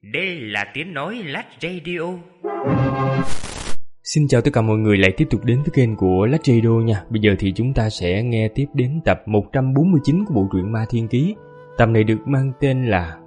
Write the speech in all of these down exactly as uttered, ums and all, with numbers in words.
Đây là tiếng nói Lách Radio. Xin chào tất cả mọi người lại tiếp tục đến với kênh của Lách Radio nha. Bây giờ thì chúng ta sẽ nghe tiếp đến tập một trăm bốn mươi chín của bộ truyện Ma Thiên Ký. Tập này được mang tên là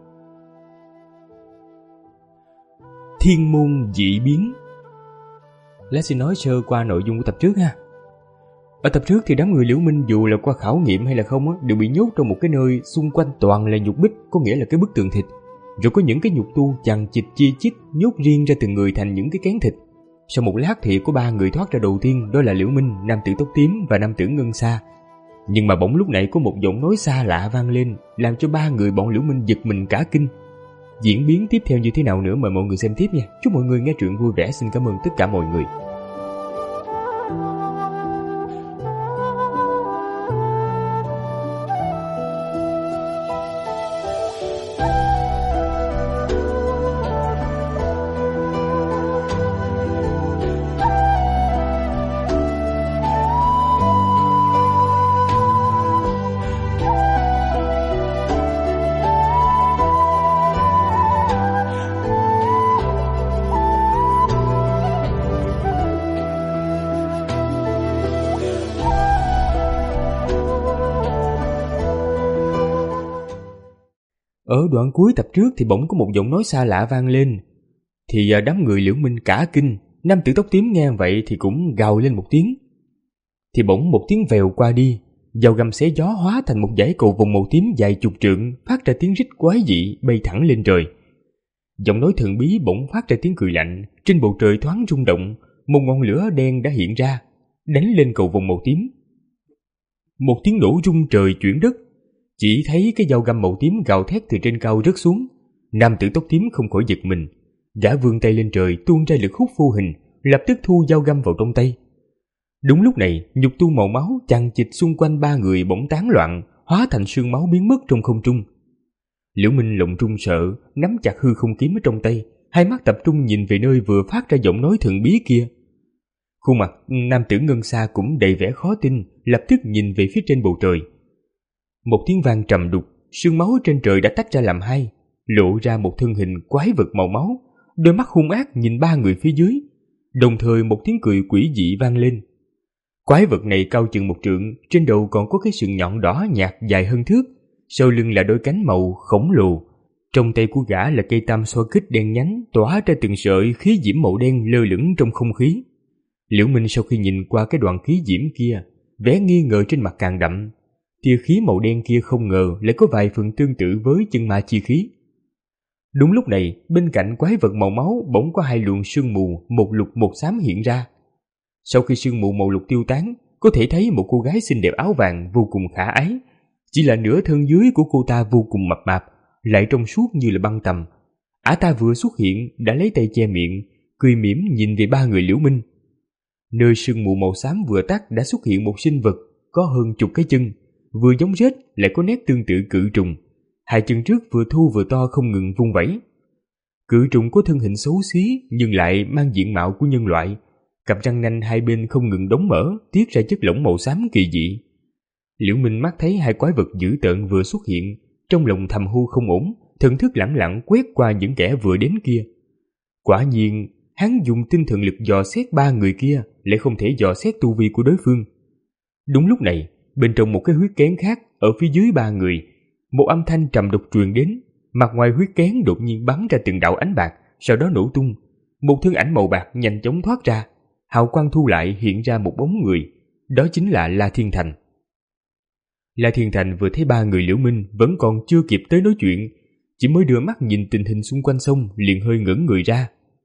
Thiên Môn Dị Biến. Lách xin nói sơ qua nội dung của tập trước ha. Ở tập trước thì đám người Liễu Minh dù là qua khảo nghiệm hay là không á, đều bị nhốt trong một cái nơi xung quanh toàn là nhục bích, có nghĩa là cái bức tường thịt. Rồi có những cái nhục tu chằng chịt chi chít nhốt riêng ra từng người thành những cái kén thịt. Sau một lát thì có ba người thoát ra đầu tiên, đó là Liễu Minh, nam tử tóc tím và nam tử Ngân Sa. Nhưng mà bỗng lúc này có một giọng nói xa lạ vang lên, làm cho ba người bọn Liễu Minh giật mình cả kinh. Diễn biến tiếp theo như thế nào nữa mời mọi người xem tiếp nha. Chúc mọi người nghe truyện vui vẻ. Xin cảm ơn tất cả mọi người. Ở đoạn cuối tập trước thì bỗng có một giọng nói xa lạ vang lên. Thì đám người Liễu Minh cả kinh, nam tử tóc tím nghe vậy thì cũng gào lên một tiếng. Thì bỗng một tiếng vèo qua đi, dao găm xé gió hóa thành một dải cầu vồng màu tím dài chục trượng, phát ra tiếng rít quái dị bay thẳng lên trời. Giọng nói thần bí bỗng phát ra tiếng cười lạnh, trên bầu trời thoáng rung động, một ngọn lửa đen đã hiện ra, đánh lên cầu vồng màu tím. Một tiếng nổ rung trời chuyển đất. Chỉ thấy cái dao găm màu tím gào thét từ trên cao rớt xuống. Nam tử tóc tím không khỏi giật mình. Gã vươn tay lên trời tuôn ra lực hút vô hình, lập tức thu dao găm vào trong tay. Đúng lúc này, nhục tu màu máu chằng chịt xung quanh ba người bỗng tán loạn, hóa thành sương máu biến mất trong không trung. Liễu Minh lộng trung sợ, nắm chặt hư không kiếm ở trong tay, hai mắt tập trung nhìn về nơi vừa phát ra giọng nói thần bí kia. Khuôn mặt nam tử Ngân Sa cũng đầy vẻ khó tin, lập tức nhìn về phía trên bầu trời. Một tiếng vang trầm đục, sương máu trên trời đã tách ra làm hai, lộ ra một thân hình quái vật màu máu, đôi mắt hung ác nhìn ba người phía dưới. Đồng thời một tiếng cười quỷ dị vang lên. Quái vật này cao chừng một trượng, trên đầu còn có cái sừng nhọn đỏ nhạt dài hơn thước, sau lưng là đôi cánh màu khổng lồ. Trong tay của gã là cây tam xoa kích đen nhánh, tỏa ra từng sợi khí diễm màu đen lơ lửng trong không khí. Liễu Minh sau khi nhìn qua cái đoạn khí diễm kia, vẻ nghi ngờ trên mặt càng đậm. Tia khí màu đen kia không ngờ lại có vài phần tương tự với chân ma chi khí. Đúng lúc này, bên cạnh quái vật màu máu bỗng có hai luồng sương mù, một lục một xám hiện ra. Sau khi sương mù màu lục tiêu tán, có thể thấy một cô gái xinh đẹp áo vàng vô cùng khả ái. Chỉ là nửa thân dưới của cô ta vô cùng mập mạp, lại trong suốt như là băng tằm. Ả ta vừa xuất hiện đã lấy tay che miệng, cười mỉm nhìn về ba người Liễu Minh. Nơi sương mù màu xám vừa tắt đã xuất hiện một sinh vật có hơn chục cái chân, vừa giống rết lại có nét tương tự cự trùng. Hai chân trước vừa thu vừa to không ngừng vung vẩy. Cự trùng có thân hình xấu xí nhưng lại mang diện mạo của nhân loại, cặp răng nanh hai bên không ngừng đóng mở, tiết ra chất lỏng màu xám kỳ dị. Liễu Minh mắt thấy hai quái vật dữ tợn vừa xuất hiện, trong lòng thầm hu không ổn, thần thức lẳng lặng quét qua những kẻ vừa đến kia. Quả nhiên, hắn dùng tinh thần lực dò xét ba người kia, lại không thể dò xét tu vi của đối phương. Đúng lúc này, bên trong một cái huyết kén khác, ở phía dưới ba người, một âm thanh trầm độc truyền đến. Mặt ngoài huyết kén đột nhiên bắn ra từng đạo ánh bạc, sau đó nổ tung. Một thân ảnh màu bạc nhanh chóng thoát ra, hào quang thu lại hiện ra một bóng người, đó chính là La Thiên Thành. La Thiên Thành vừa thấy ba người Liễu Minh vẫn còn chưa kịp tới nói chuyện, chỉ mới đưa mắt nhìn tình hình xung quanh xong liền hơi ngẩn người ra.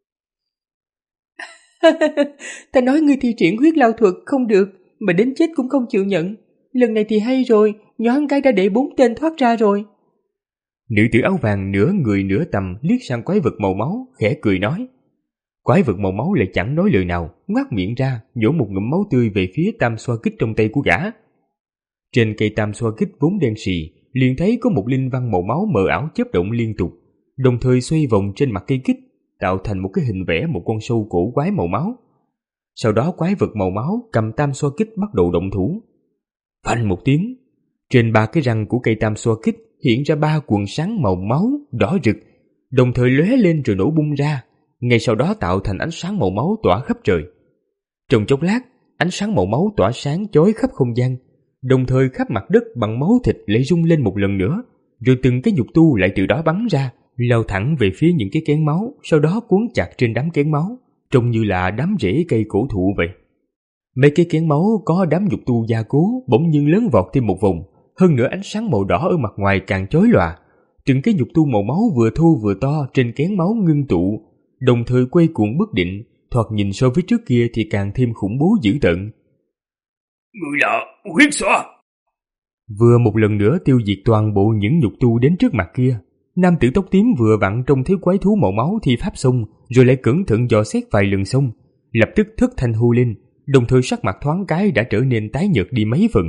Ta nói ngươi thi triển huyết lao thuật không được, mà đến chết cũng không chịu nhận. Lần này thì hay rồi, nhoáng cái đã để bốn tên thoát ra rồi. Nữ tử áo vàng nửa người nửa tầm liếc sang quái vật màu máu, khẽ cười nói. Quái vật màu máu lại chẳng nói lời nào, ngoác miệng ra, nhổ một ngụm máu tươi về phía tam xoa kích trong tay của gã. Trên cây tam xoa kích vốn đen sì, liền thấy có một linh văn màu máu mờ ảo chớp động liên tục, đồng thời xoay vòng trên mặt cây kích, tạo thành một cái hình vẽ một con sâu cổ quái màu máu. Sau đó quái vật màu máu cầm tam xoa kích bắt đầu động thủ. Phanh một tiếng, trên ba cái răng của cây tam xoa kích hiện ra ba quầng sáng màu máu đỏ rực, đồng thời lóe lên rồi nổ bung ra, ngay sau đó tạo thành ánh sáng màu máu tỏa khắp trời. Trong chốc lát, ánh sáng màu máu tỏa sáng chói khắp không gian, đồng thời khắp mặt đất bằng máu thịt lại rung lên một lần nữa, rồi từng cái nhục tu lại từ đó bắn ra, lao thẳng về phía những cái kén máu, sau đó cuốn chặt trên đám kén máu, trông như là đám rễ cây cổ thụ vậy. Mấy cái kén máu có đám nhục tu gia cố bỗng nhiên lớn vọt thêm một vòng, hơn nữa ánh sáng màu đỏ ở mặt ngoài càng chói lòa. Từng cái nhục tu màu máu vừa thô vừa to trên kén máu ngưng tụ, đồng thời quay cuồng bất định, thoạt nhìn so với trước kia thì càng thêm khủng bố dữ tợn. Người là huyết xoa. Vừa một lần nữa tiêu diệt toàn bộ những nhục tu đến trước mặt kia. Nam tử tóc tím vừa vặn trông thấy quái thú màu máu thi pháp xong, rồi lại cẩn thận dò xét vài lần xong, lập tức thất thanh hô lên, đồng thời sắc mặt thoáng cái đã trở nên tái nhợt đi mấy phần.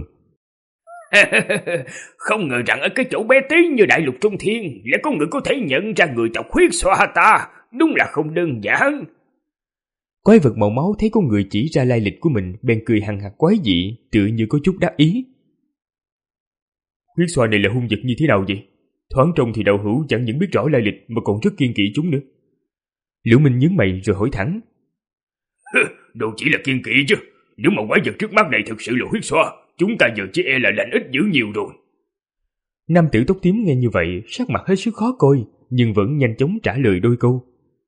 Không ngờ rằng ở cái chỗ bé tí như đại lục trung thiên lại có người có thể nhận ra người tộc huyết xoa ta, đúng là không đơn giản. Quái vật màu máu thấy có người chỉ ra lai lịch của mình, bèn cười hằng hặc quái dị, tựa như có chút đắc ý. Huyết xoa này là hung vật như thế nào vậy? Thoáng trông thì đạo hữu chẳng những biết rõ lai lịch mà còn rất kiên kỵ chúng nữa. Liễu Minh nhướng mày rồi hỏi thẳng. Đâu chỉ là kiên kỵ chứ, nếu mà quái vật trước mắt này thực sự là huyết xoa, chúng ta giờ chỉ e là lành ít dữ nhiều rồi. Nam tử tóc tím nghe như vậy, sắc mặt hết sức khó coi, nhưng vẫn nhanh chóng trả lời đôi câu.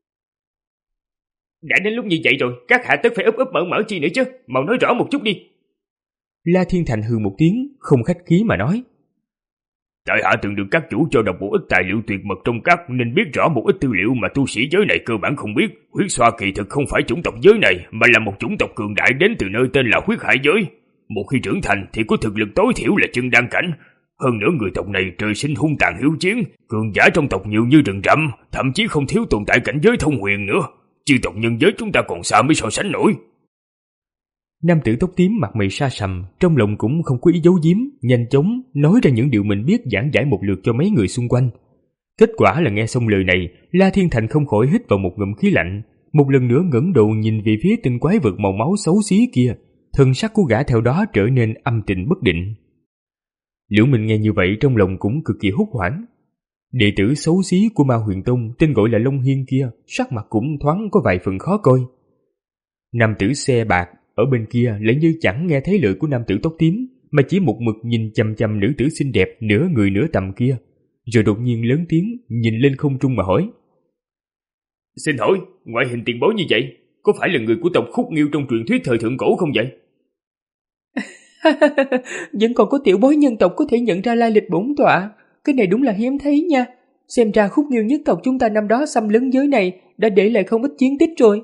Đã đến lúc như vậy rồi, các hạ tất phải ấp ấp mở mở chi nữa chứ, mau nói rõ một chút đi. La Thiên Thành hừ một tiếng, không khách khí mà nói. Tại hạ từng được các chủ cho đọc một ít tài liệu tuyệt mật trong các, nên biết rõ một ít tư liệu mà tu sĩ giới này cơ bản không biết. Huyết xoa kỳ thực không phải chủng tộc giới này, mà là một chủng tộc cường đại đến từ nơi tên là huyết hải giới. Một khi trưởng thành thì có thực lực tối thiểu là chân đan cảnh. Hơn nữa người tộc này trời sinh hung tàn hiếu chiến, cường giả trong tộc nhiều như rừng rậm, thậm chí không thiếu tồn tại cảnh giới thông huyền nữa. Chư tộc nhân giới chúng ta còn xa mới so sánh nổi. Nam tử tóc tím mặt mày sa sầm, trong lòng cũng không có ý giấu giếm, nhanh chóng nói ra những điều mình biết giảng giải một lượt cho mấy người xung quanh. Kết quả là nghe xong lời này, La Thiên Thành không khỏi hít vào một ngụm khí lạnh, một lần nữa ngẩng đầu nhìn về phía tên quái vật màu máu xấu xí kia, thân sắc của gã theo đó trở nên âm tình bất định. Liễu Minh nghe như vậy trong lòng cũng cực kỳ hốt hoảng. Đệ tử xấu xí của Ma Huyền Tông tên gọi là Long Hiên kia, sắc mặt cũng thoáng có vài phần khó coi. Nam tử xe bạc ở bên kia lại như chẳng nghe thấy lời của nam tử tóc tím, mà chỉ một mực nhìn chằm chằm nữ tử xinh đẹp nửa người nửa tầm kia, rồi đột nhiên lớn tiếng nhìn lên không trung mà hỏi. Xin hỏi, ngoại hình tiền bối như vậy, có phải là người của tộc Khúc Nghiêu trong truyền thuyết thời thượng cổ không vậy? Vẫn còn có tiểu bối nhân tộc có thể nhận ra lai lịch bổn tọa, cái này đúng là hiếm thấy nha. Xem ra Khúc Nghiêu nhất tộc chúng ta năm đó xâm lấn giới này đã để lại không ít chiến tích rồi.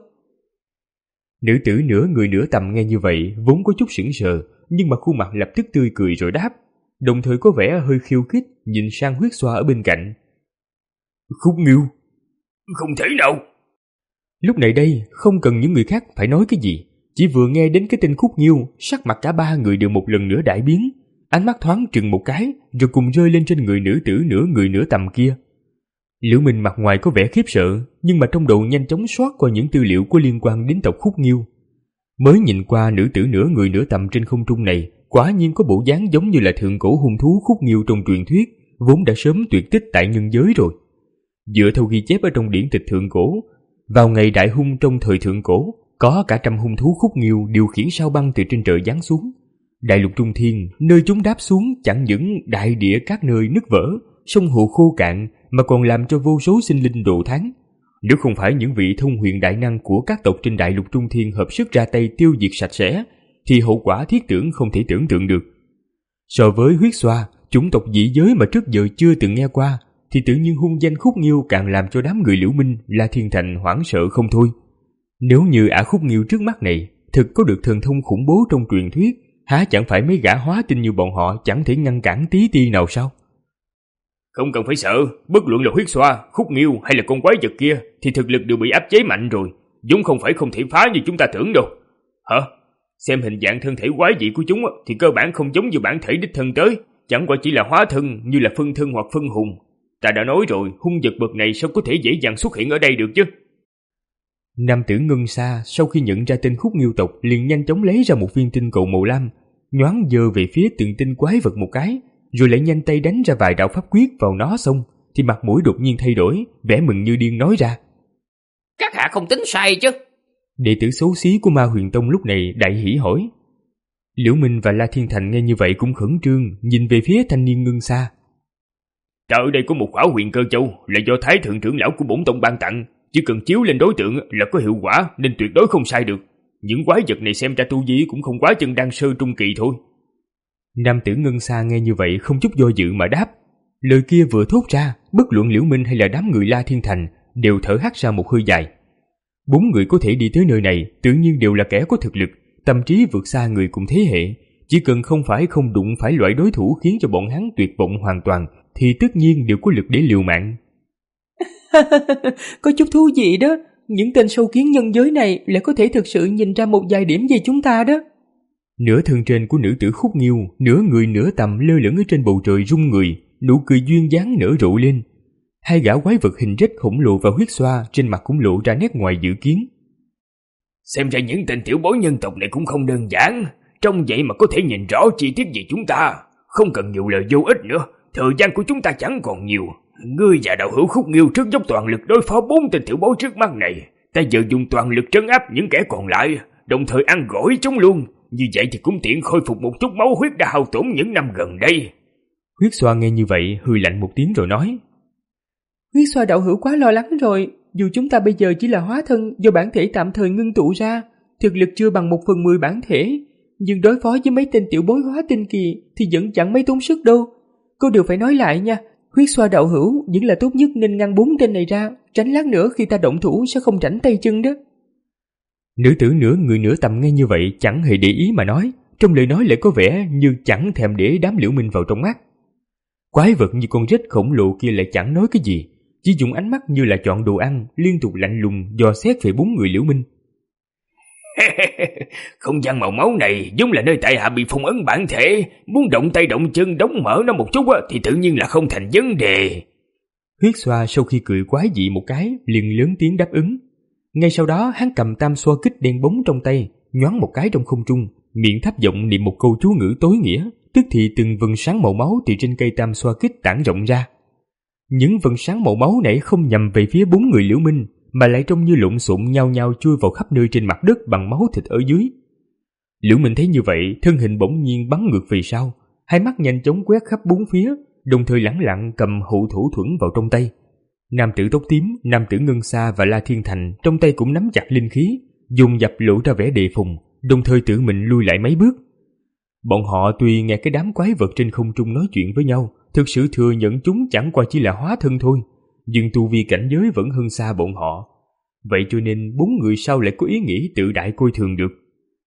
Nữ tử nửa người nửa tầm nghe như vậy vốn có chút sững sờ, nhưng mà khuôn mặt lập tức tươi cười rồi đáp, đồng thời có vẻ hơi khiêu khích nhìn sang huyết xoa ở bên cạnh. Khúc Nghiêu? Không thể nào. Lúc này đây không cần những người khác phải nói cái gì, chỉ vừa nghe đến cái tên Khúc Nghiêu, sắc mặt cả ba người đều một lần nữa đại biến, ánh mắt thoáng trừng một cái rồi cùng rơi lên trên người nữ tử nửa người nửa tầm kia. Liễu Minh mặt ngoài có vẻ khiếp sợ, nhưng mà trong đầu nhanh chóng soát qua những tư liệu có liên quan đến tộc Khúc Nghiêu. Mới nhìn qua nữ tử nửa người nửa tầm trên không trung này, quả nhiên có bộ dáng giống như là thượng cổ hung thú Khúc Nghiêu trong truyền thuyết, vốn đã sớm tuyệt tích tại nhân giới rồi. Dựa theo ghi chép ở trong điển tịch thượng cổ, vào ngày đại hung trong thời thượng cổ, có cả trăm hung thú Khúc Nghiêu điều khiển sao băng từ trên trời giáng xuống. Đại lục trung thiên, nơi chúng đáp xuống chẳng những đại địa các nơi nứt vỡ, sông hồ khô cạn, mà còn làm cho vô số sinh linh độ tháng. Nếu không phải những vị thông huyền đại năng của các tộc trên đại lục trung thiên hợp sức ra tay tiêu diệt sạch sẽ, thì hậu quả thiết tưởng không thể tưởng tượng được. So với huyết xoa, chủng tộc dị giới mà trước giờ chưa từng nghe qua, thì tự nhiên hung danh Khúc Nghiêu càng làm cho đám người Liễu Minh, La Thiên Thành hoảng sợ không thôi. Nếu như ả Khúc Nghiêu trước mắt này thực có được thần thông khủng bố trong truyền thuyết, há chẳng phải mấy gã hóa tinh như bọn họ chẳng thể ngăn cản tí ti nào sao? Không cần phải sợ, bất luận là huyết xoa, Khúc Nghiêu hay là con quái vật kia thì thực lực đều bị áp chế mạnh rồi, vốn không phải không thể phá như chúng ta tưởng đâu. Hả? Xem hình dạng thân thể quái dị của chúng thì cơ bản không giống như bản thể đích thân tới, chẳng qua chỉ là hóa thân như là phân thân hoặc phân hùng. Ta đã nói rồi, hung vật bậc này sao có thể dễ dàng xuất hiện ở đây được chứ? Nam tử Ngân Sa sau khi nhận ra tên Khúc Nghiêu tộc liền nhanh chóng lấy ra một viên tinh cầu màu lam, nhoáng giơ về phía từng tinh quái vật một cái, rồi lại nhanh tay đánh ra vài đạo pháp quyết vào nó xong, thì mặt mũi đột nhiên thay đổi, vẻ mừng như điên nói ra: Các hạ không tính sai chứ? Đệ tử xấu xí của Ma Huyền Tông lúc này đại hỉ hỏi. Liễu Minh và La Thiên Thành nghe như vậy cũng khẩn trương, nhìn về phía thanh niên Ngân Sa. Ta ở đây có một khỏa huyền cơ châu, là do Thái thượng trưởng lão của bổn tông ban tặng, chỉ cần chiếu lên đối tượng là có hiệu quả, nên tuyệt đối không sai được. Những quái vật này xem ra tu vi cũng không quá chân đan sơ trung kỳ thôi. Nam tử Ngân Sa nghe như vậy không chút do dự mà đáp. Lời kia vừa thốt ra, bất luận Liễu Minh hay là đám người La Thiên Thành đều thở hắt ra một hơi dài. Bốn người có thể đi tới nơi này tự nhiên đều là kẻ có thực lực, tâm trí vượt xa người cùng thế hệ. Chỉ cần không phải không đụng phải loại đối thủ khiến cho bọn hắn tuyệt vọng hoàn toàn, thì tất nhiên đều có lực để liều mạng. Có chút thú vị đó, những tên sâu kiến nhân giới này lại có thể thực sự nhìn ra một vài điểm về chúng ta đó. Nửa thân trên của nữ tử Khúc Nghiêu, nửa người nửa tầm lơ lửng ở trên bầu trời rung người, nụ cười duyên dáng nở rộ lên. Hai gã quái vật hình rết khổng lồ và huyết xoa trên mặt cũng lộ ra nét ngoài dự kiến. Xem ra những tên tiểu bối nhân tộc này cũng không đơn giản, trong vậy mà có thể nhìn rõ chi tiết về chúng ta. Không cần nhiều lời vô ích nữa, thời gian của chúng ta chẳng còn nhiều. Ngươi và đạo hữu Khúc Nghiêu trước dốc toàn lực đối phó bốn tên tiểu bối trước mắt này, ta giờ dùng toàn lực trấn áp những kẻ còn lại, đồng thời ăn gỏi chúng luôn. Như vậy thì cũng tiện khôi phục một chút máu huyết đã hao tổn những năm gần đây. Huyết xoa nghe như vậy hừ lạnh một tiếng rồi nói: Huyết xoa đạo hữu quá lo lắng rồi. Dù chúng ta bây giờ chỉ là hóa thân do bản thể tạm thời ngưng tụ ra, thực lực chưa bằng một phần mười bản thể, nhưng đối phó với mấy tên tiểu bối hóa tinh kỳ thì vẫn chẳng mấy tốn sức đâu. Cô đều phải nói lại nha, huyết xoa đạo hữu vẫn là tốt nhất nên ngăn bốn tên này ra, tránh lát nữa khi ta động thủ sẽ không rảnh tay chân đó. Nữ tử nửa người nửa tầm nghe như vậy chẳng hề để ý mà nói, trong lời nói lại có vẻ như chẳng thèm để đám Liễu Minh vào trong mắt. Quái vật như con rết khổng lồ kia lại chẳng nói cái gì, chỉ dùng ánh mắt như là chọn đồ ăn, liên tục lạnh lùng dò xét về bốn người Liễu Minh. Không gian màu máu này giống là nơi tại hạ bị phong ấn bản thể, muốn động tay động chân đóng mở nó một chút thì tự nhiên là không thành vấn đề. Huyết xoa sau khi cười quái dị một cái liền lớn tiếng đáp ứng. Ngay sau đó hắn cầm tam xoa kích đen bóng trong tay, nhoáng một cái trong không trung, miệng thấp giọng niệm một câu chú ngữ tối nghĩa, tức thì từng vầng sáng màu máu từ trên cây tam xoa kích tản rộng ra. Những vầng sáng màu máu nãy không nhằm về phía bốn người Liễu Minh, mà lại trông như lộn xộn nhau nhau chui vào khắp nơi trên mặt đất bằng máu thịt ở dưới. Liễu Minh thấy như vậy, thân hình bỗng nhiên bắn ngược về sau, hai mắt nhanh chóng quét khắp bốn phía, đồng thời lẳng lặng cầm hậu thủ thuẫn vào trong tay. Nam tử tóc tím, nam tử Ngân Sa và La Thiên Thành trong tay cũng nắm chặt linh khí, dùng dập lộ ra vẻ đề phòng, đồng thời tự mình lui lại mấy bước. Bọn họ tuy nghe cái đám quái vật trên không trung nói chuyện với nhau, thực sự thừa nhận chúng chẳng qua chỉ là hóa thân thôi, nhưng tu vi cảnh giới vẫn hơn xa bọn họ. Vậy cho nên bốn người sau lại có ý nghĩ tự đại coi thường được.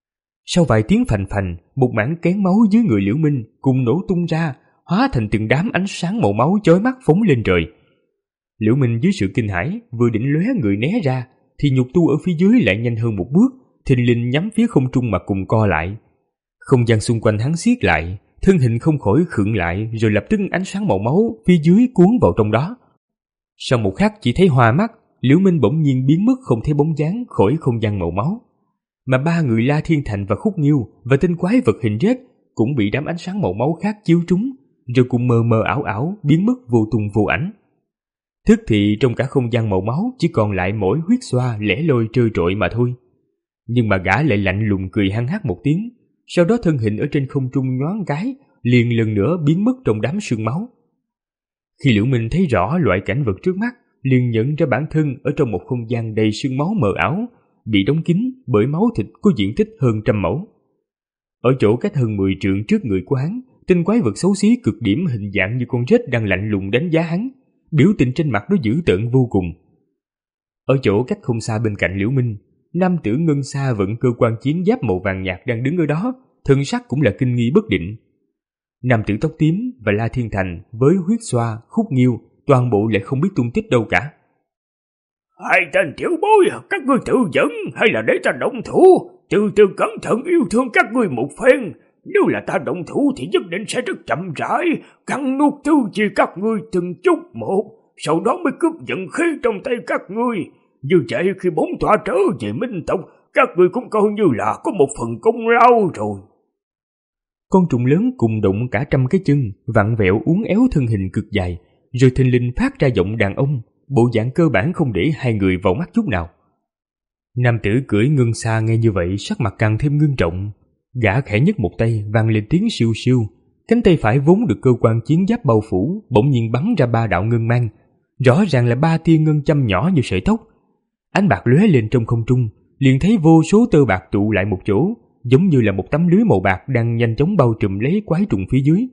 Sau vài tiếng phành phành, một mảng kén máu dưới người Liễu Minh cùng nổ tung ra, hóa thành từng đám ánh sáng màu máu chói mắt phóng lên trời. Liễu Minh dưới sự kinh hãi vừa định lóe người né ra, thì nhục tu ở phía dưới lại nhanh hơn một bước, thình lình nhắm phía không trung mà cùng co lại. Không gian xung quanh hắn siết lại, thân hình không khỏi khựng lại, rồi lập tức ánh sáng màu máu phía dưới cuốn vào trong đó. Sau một khắc chỉ thấy hoa mắt, Liễu Minh bỗng nhiên biến mất không thấy bóng dáng khỏi không gian màu máu. Mà ba người La Thiên Thành và Khúc Nghiêu và tên quái vật hình rết cũng bị đám ánh sáng màu máu khác chiếu trúng, rồi cùng mờ mờ ảo ảo biến mất vô tung vô ảnh. Thức thì trong cả không gian màu máu chỉ còn lại mỗi huyết xoa lẻ loi trơ trội mà thôi. Nhưng mà gã lại lạnh lùng cười hăng hắc một tiếng, sau đó thân hình ở trên không trung nhoáng cái, liền lần nữa biến mất trong đám sương máu. Khi Liễu Minh thấy rõ loại cảnh vật trước mắt, liền nhận ra bản thân ở trong một không gian đầy sương máu mờ ảo, bị đóng kín bởi máu thịt có diện tích hơn trăm mẫu. Ở chỗ cách hơn mười trượng trước người của hắn, tên quái vật xấu xí cực điểm hình dạng như con rết đang lạnh lùng đánh giá hắn, biểu tình trên mặt nó dữ tợn vô cùng. Ở chỗ cách không xa bên cạnh Liễu Minh, nam tử Ngân Sa vận cơ quan chiến giáp màu vàng nhạt đang đứng ở đó, thân sắc cũng là kinh nghi bất định. Nam tử tóc tím và La Thiên Thành với huyết xoa, Khúc Nghiêu toàn bộ lại không biết tung tích đâu cả. Hai tên tiểu bối, các ngươi tự dẫn hay là để ta động thủ? Từ từ cẩn thận yêu thương các ngươi một phen. Nếu là ta động thủ thì nhất định sẽ rất chậm rãi, cắn nuốt tư chi các ngươi từng chút một, sau đó mới cướp vận khí trong tay các ngươi. Như vậy khi bổn tọa trở về Minh tộc, các ngươi cũng coi như là có một phần công lao rồi. Con trùng lớn cùng động cả trăm cái chân, vặn vẹo uốn éo thân hình cực dài, rồi thình lình phát ra giọng đàn ông, bộ dạng cơ bản không để hai người vào mắt chút nào. Nam tử cưỡi Ngân Xa nghe như vậy sắc mặt càng thêm ngưng trọng. Gã khẽ nhấc một tay, vang lên tiếng siêu siêu. Cánh tay phải vốn được cơ quan chiến giáp bao phủ bỗng nhiên bắn ra ba đạo ngân mang, rõ ràng là ba tia ngân châm nhỏ như sợi tóc. Ánh bạc lóe lên trong không trung, liền thấy vô số tơ bạc tụ lại một chỗ, giống như là một tấm lưới màu bạc đang nhanh chóng bao trùm lấy quái trùng phía dưới.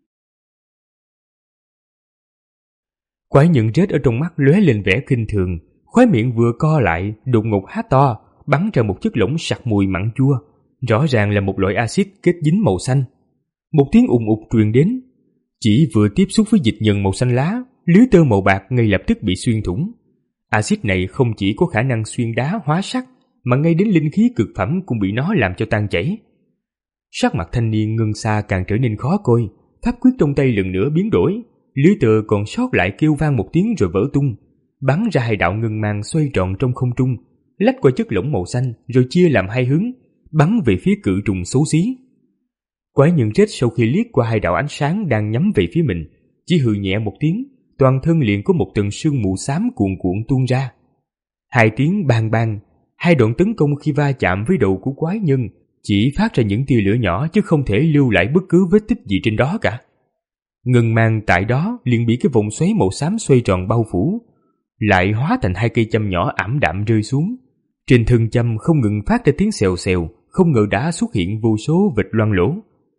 Quái nhận rết ở trong mắt lóe lên vẻ khinh thường, khóe miệng vừa co lại, đột ngột há to, bắn ra một chất lỏng sặc mùi mặn chua, rõ ràng là một loại axit kết dính màu xanh. Một tiếng ùng ục truyền đến, chỉ vừa tiếp xúc với dịch nhờn màu xanh lá, lưới tơ màu bạc ngay lập tức bị xuyên thủng. Axit này không chỉ có khả năng xuyên đá hóa sắt, mà ngay đến linh khí cực phẩm cũng bị nó làm cho tan chảy. Sắc mặt thanh niên Ngân Xa càng trở nên khó coi, pháp quyết trong tay lần nữa biến đổi, lưới tơ còn sót lại kêu vang một tiếng rồi vỡ tung, bắn ra hai đạo ngân mang xoay tròn trong không trung, lách qua chất lỏng màu xanh rồi chia làm hai hướng, bắn về phía cự trùng xấu xí. Quái nhân rết sau khi liếc qua hai đạo ánh sáng đang nhắm về phía mình, chỉ hừ nhẹ một tiếng, toàn thân liền có một tầng sương mù xám cuồn cuộn tuôn ra. Hai tiếng bang bang, hai đoạn tấn công khi va chạm với đầu của quái nhân chỉ phát ra những tia lửa nhỏ chứ không thể lưu lại bất cứ vết tích gì trên đó cả. Ngân mang tại đó liền bị cái vòng xoáy màu xám xoay tròn bao phủ, lại hóa thành hai cây châm nhỏ ảm đạm rơi xuống. Trên thân châm không ngừng phát ra tiếng xèo xèo, không ngờ đã xuất hiện vô số vệt loang lỗ.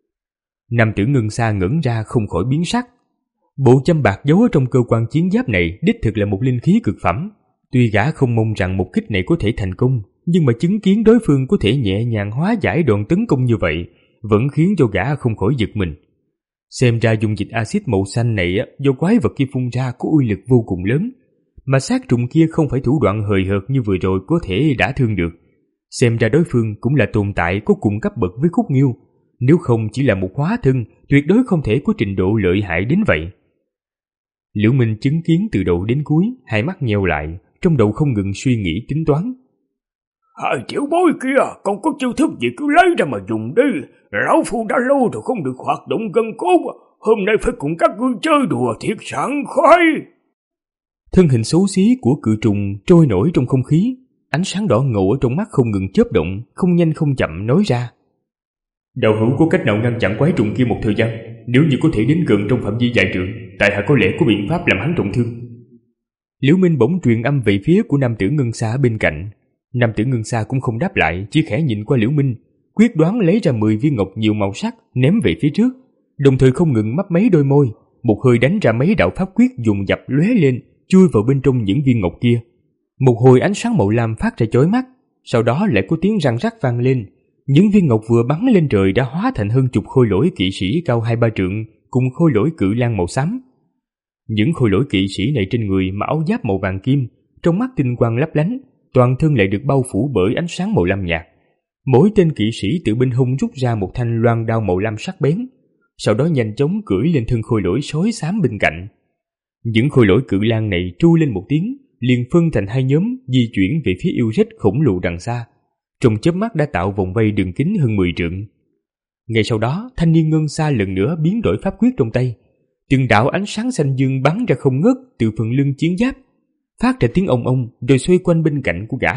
Nam tử Ngân Xa ngẩn ra không khỏi biến sắc. Bộ châm bạc giấu ở trong cơ quan chiến giáp này đích thực là một linh khí cực phẩm. Tuy gã không mong rằng một kích này có thể thành công, nhưng mà chứng kiến đối phương có thể nhẹ nhàng hóa giải đòn tấn công như vậy vẫn khiến cho gã không khỏi giật mình. Xem ra dung dịch axit màu xanh này do quái vật kia phun ra có uy lực vô cùng lớn, mà sát trùng kia không phải thủ đoạn hời hợt như vừa rồi có thể đả thương được. Xem ra đối phương cũng là tồn tại có cùng cấp bậc với Khúc Nghiêu, nếu không chỉ là một hóa thân, tuyệt đối không thể có trình độ lợi hại đến vậy. Liễu Minh chứng kiến từ đầu đến cuối, hai mắt nheo lại, trong đầu không ngừng suy nghĩ tính toán. Hai tiểu bối kia, còn có chiêu thức gì cứ lấy ra mà dùng đi. Lão phu đã lâu rồi không được hoạt động gân cốt, hôm nay phải cùng các ngươi chơi đùa thiệt sảng khoái. Thân hình xấu xí của cự trùng trôi nổi trong không khí, ánh sáng đỏ ngầu ở trong mắt không ngừng chớp động, không nhanh không chậm nói ra. Đạo hữu có cách nào ngăn chặn quái trùng kia một thời gian? Nếu như có thể đến gần trong phạm vi vài trượng, tại hạ có lẽ có biện pháp làm hắn trọng thương. Liễu Minh bỗng truyền âm về phía của nam tử Ngân Xa bên cạnh. Nam tử Ngân Xa cũng không đáp lại, chỉ khẽ nhìn qua Liễu Minh, quyết đoán lấy ra mười viên ngọc nhiều màu sắc ném về phía trước, đồng thời không ngừng mấp máy đôi môi, một hơi đánh ra mấy đạo pháp quyết dùng dập lóe lên, chui vào bên trong những viên ngọc kia. Một hồi ánh sáng màu lam phát ra chói mắt, sau đó lại có tiếng răng rắc vang lên. Những viên ngọc vừa bắn lên trời đã hóa thành hơn chục khôi lỗi kỵ sĩ cao hai ba trượng cùng khôi lỗi cự lang màu xám. Những khôi lỗi kỵ sĩ này trên người mặc áo giáp màu vàng kim, trong mắt tinh quang lấp lánh, toàn thân lại được bao phủ bởi ánh sáng màu lam nhạt. Mỗi tên kỵ sĩ từ bên hông rút ra một thanh loan đao màu lam sắc bén, sau đó nhanh chóng cưỡi lên thân khôi lỗi sói xám bên cạnh. Những khôi lỗi cự lang này tru lên một tiếng, liền phân thành hai nhóm di chuyển về phía yêu rết khổng lồ đằng xa. Trong chớp mắt đã tạo vòng vây đường kính hơn mười trượng. Ngay sau đó, thanh niên Ngân Xa lần nữa biến đổi pháp quyết trong tay. Từng đạo ánh sáng xanh dương bắn ra không ngớt từ phần lưng chiến giáp, phát ra tiếng ong ong rồi xoay quanh bên cạnh của gã.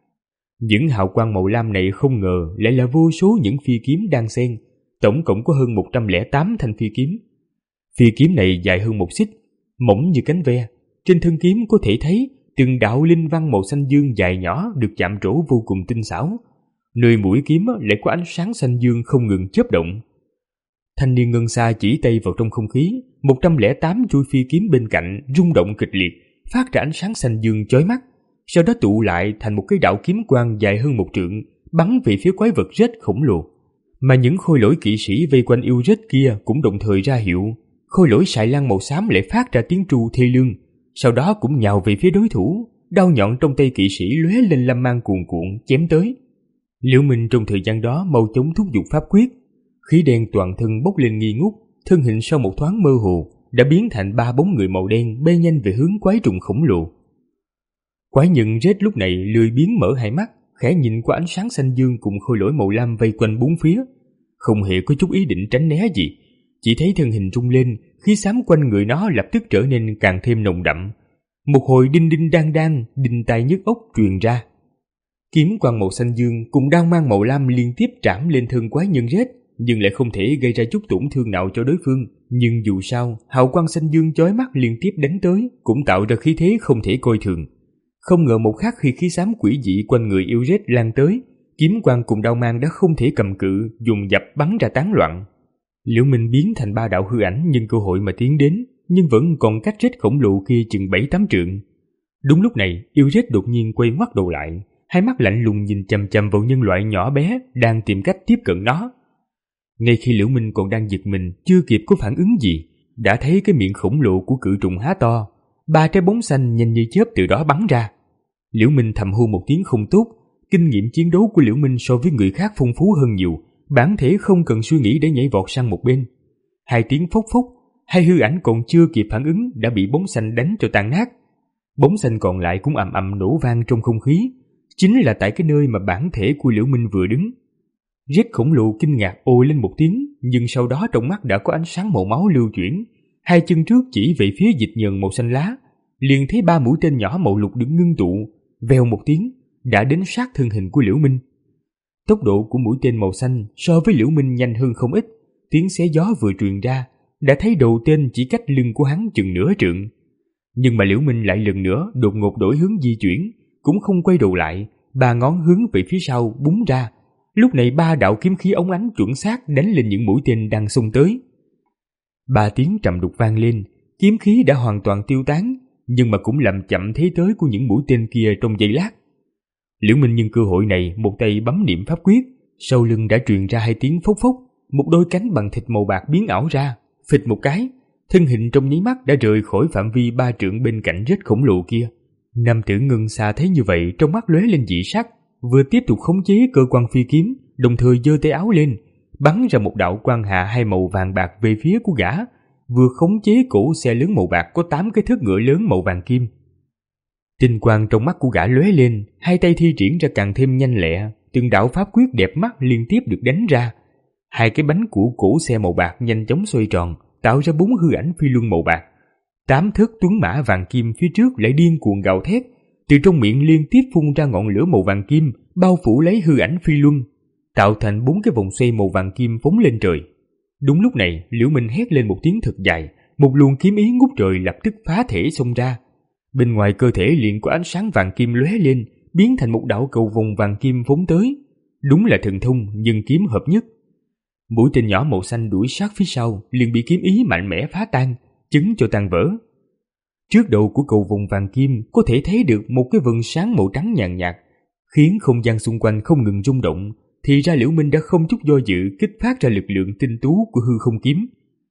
Những hào quang màu lam này không ngờ lại là vô số những phi kiếm đan xen, tổng cộng có hơn một trăm lẻ tám thanh phi kiếm. Phi kiếm này dài hơn một xích, mỏng như cánh ve, trên thân kiếm có thể thấy từng đạo linh văn màu xanh dương dài nhỏ được chạm trổ vô cùng tinh xảo. Nơi mũi kiếm lại có ánh sáng xanh dương không ngừng chớp động. Thanh niên Ngân Xa chỉ tay vào trong không khí, một trăm lẻ tám chuôi phi kiếm bên cạnh rung động kịch liệt, phát ra ánh sáng xanh dương chói mắt, sau đó tụ lại thành một cái đạo kiếm quang dài hơn một trượng, bắn về phía quái vật rết khổng lồ. Mà những khôi lỗi kỵ sĩ vây quanh yêu rết kia cũng đồng thời ra hiệu. Khôi lỗi sài lan màu xám lại phát ra tiếng tru thê lương, sau đó cũng nhào về phía đối thủ, đao nhọn trong tay kỵ sĩ lóe lên lam mang cuồn cuộn chém tới. Liễu Minh trong thời gian đó mau chóng thúc giục pháp quyết, khí đen toàn thân bốc lên nghi ngút, thân hình sau một thoáng mơ hồ đã biến thành ba bóng người màu đen bay nhanh về hướng quái trùng khổng lồ. Quái nhân rết lúc này lười biếng mở hai mắt, khẽ nhìn qua ánh sáng xanh dương cùng khôi lỗi màu lam vây quanh bốn phía, không hề có chút ý định tránh né gì, chỉ thấy thân hình rung lên, khí xám quanh người nó lập tức trở nên càng thêm nồng đậm. Một hồi đinh đinh đang đang, đinh tai nhức óc truyền ra. Kiếm quang màu xanh dương cùng đao mang màu lam liên tiếp trảm lên thân quái nhân rết, nhưng lại không thể gây ra chút tổn thương nào cho đối phương. Nhưng dù sao, hào quang xanh dương chói mắt liên tiếp đánh tới cũng tạo ra khí thế không thể coi thường. Không ngờ một khắc khi khí xám quỷ dị quanh người yêu rết lan tới, kiếm quang cùng đao mang đã không thể cầm cự, dùng dập bắn ra tán loạn. Liễu Minh biến thành ba đạo hư ảnh nhân cơ hội mà tiến đến, nhưng vẫn còn cách rết khổng lồ kia chừng bảy tám trượng. Đúng lúc này, yêu rết đột nhiên quay ngoắt đầu lại, hai mắt lạnh lùng nhìn chằm chằm vào nhân loại nhỏ bé đang tìm cách tiếp cận nó. Ngay khi Liễu Minh còn đang giật mình, chưa kịp có phản ứng gì, đã thấy cái miệng khổng lồ của cự trùng há to, ba trái bóng xanh nhanh như chớp từ đó bắn ra. Liễu Minh thầm hô một tiếng không tốt. Kinh nghiệm chiến đấu của Liễu Minh so với người khác phong phú hơn nhiều, bản thể không cần suy nghĩ để nhảy vọt sang một bên. Hai tiếng phốc phốc, hai hư ảnh còn chưa kịp phản ứng đã bị bóng xanh đánh cho tan nát. Bóng xanh còn lại cũng ầm ầm nổ vang trong không khí, chính là tại cái nơi mà bản thể của Liễu Minh vừa đứng. Rết khổng lồ kinh ngạc ôi lên một tiếng, nhưng sau đó trong mắt đã có ánh sáng màu máu lưu chuyển, hai chân trước chỉ về phía dịch nhờn màu xanh lá, liền thấy ba mũi tên nhỏ màu lục đứng ngưng tụ, vèo một tiếng đã đến sát thân hình của Liễu Minh. Tốc độ của mũi tên màu xanh so với Liễu Minh nhanh hơn không ít, tiếng xé gió vừa truyền ra, đã thấy đầu tên chỉ cách lưng của hắn chừng nửa trượng. Nhưng mà Liễu Minh lại lần nữa đột ngột đổi hướng di chuyển, cũng không quay đầu lại, ba ngón hướng về phía sau búng ra. Lúc này ba đạo kiếm khí óng ánh chuẩn xác đánh lên những mũi tên đang xông tới. Ba tiếng trầm đục vang lên, kiếm khí đã hoàn toàn tiêu tán, nhưng mà cũng làm chậm thế tới của những mũi tên kia trong giây lát. Liễu Minh nhân cơ hội này một tay bấm niệm pháp quyết, sau lưng đã truyền ra hai tiếng phốc phốc, một đôi cánh bằng thịt màu bạc biến ảo ra, phịch một cái, thân hình trong nháy mắt đã rời khỏi phạm vi ba trượng bên cạnh rết khổng lồ kia. Nam tử Ngân Xa thấy như vậy trong mắt lóe lên dị sắc, vừa tiếp tục khống chế cơ quan phi kiếm, đồng thời giơ tay áo lên, bắn ra một đạo quang hạ hai màu vàng bạc về phía của gã, vừa khống chế cổ xe lớn màu bạc có tám cái thớt ngựa lớn màu vàng kim. Tinh quang trong mắt của gã lóe lên, hai tay thi triển ra càng thêm nhanh lẹ, từng đạo pháp quyết đẹp mắt liên tiếp được đánh ra. Hai cái bánh của cổ xe màu bạc nhanh chóng xoay tròn, tạo ra bốn hư ảnh phi luân màu bạc. Tám thớt tuấn mã vàng kim phía trước lại điên cuồng gào thét, từ trong miệng liên tiếp phun ra ngọn lửa màu vàng kim, bao phủ lấy hư ảnh phi luân, tạo thành bốn cái vòng xoay màu vàng kim phóng lên trời. Đúng lúc này, Liễu Minh hét lên một tiếng thật dài, một luồng kiếm ý ngút trời lập tức phá thể xông ra. Bên ngoài cơ thể liền có ánh sáng vàng kim lóe lên, biến thành một đạo cầu vòng vàng kim phóng tới. Đúng là thần thông nhưng kiếm hợp nhất. Mũi tên nhỏ màu xanh đuổi sát phía sau, liền bị kiếm ý mạnh mẽ phá tan, chứng cho tan vỡ. Trước đầu của cầu vòng vàng kim có thể thấy được một cái vầng sáng màu trắng nhàn nhạt, khiến không gian xung quanh không ngừng rung động. Thì ra Liễu Minh đã không chút do dự kích phát ra lực lượng tinh tú của hư không kiếm.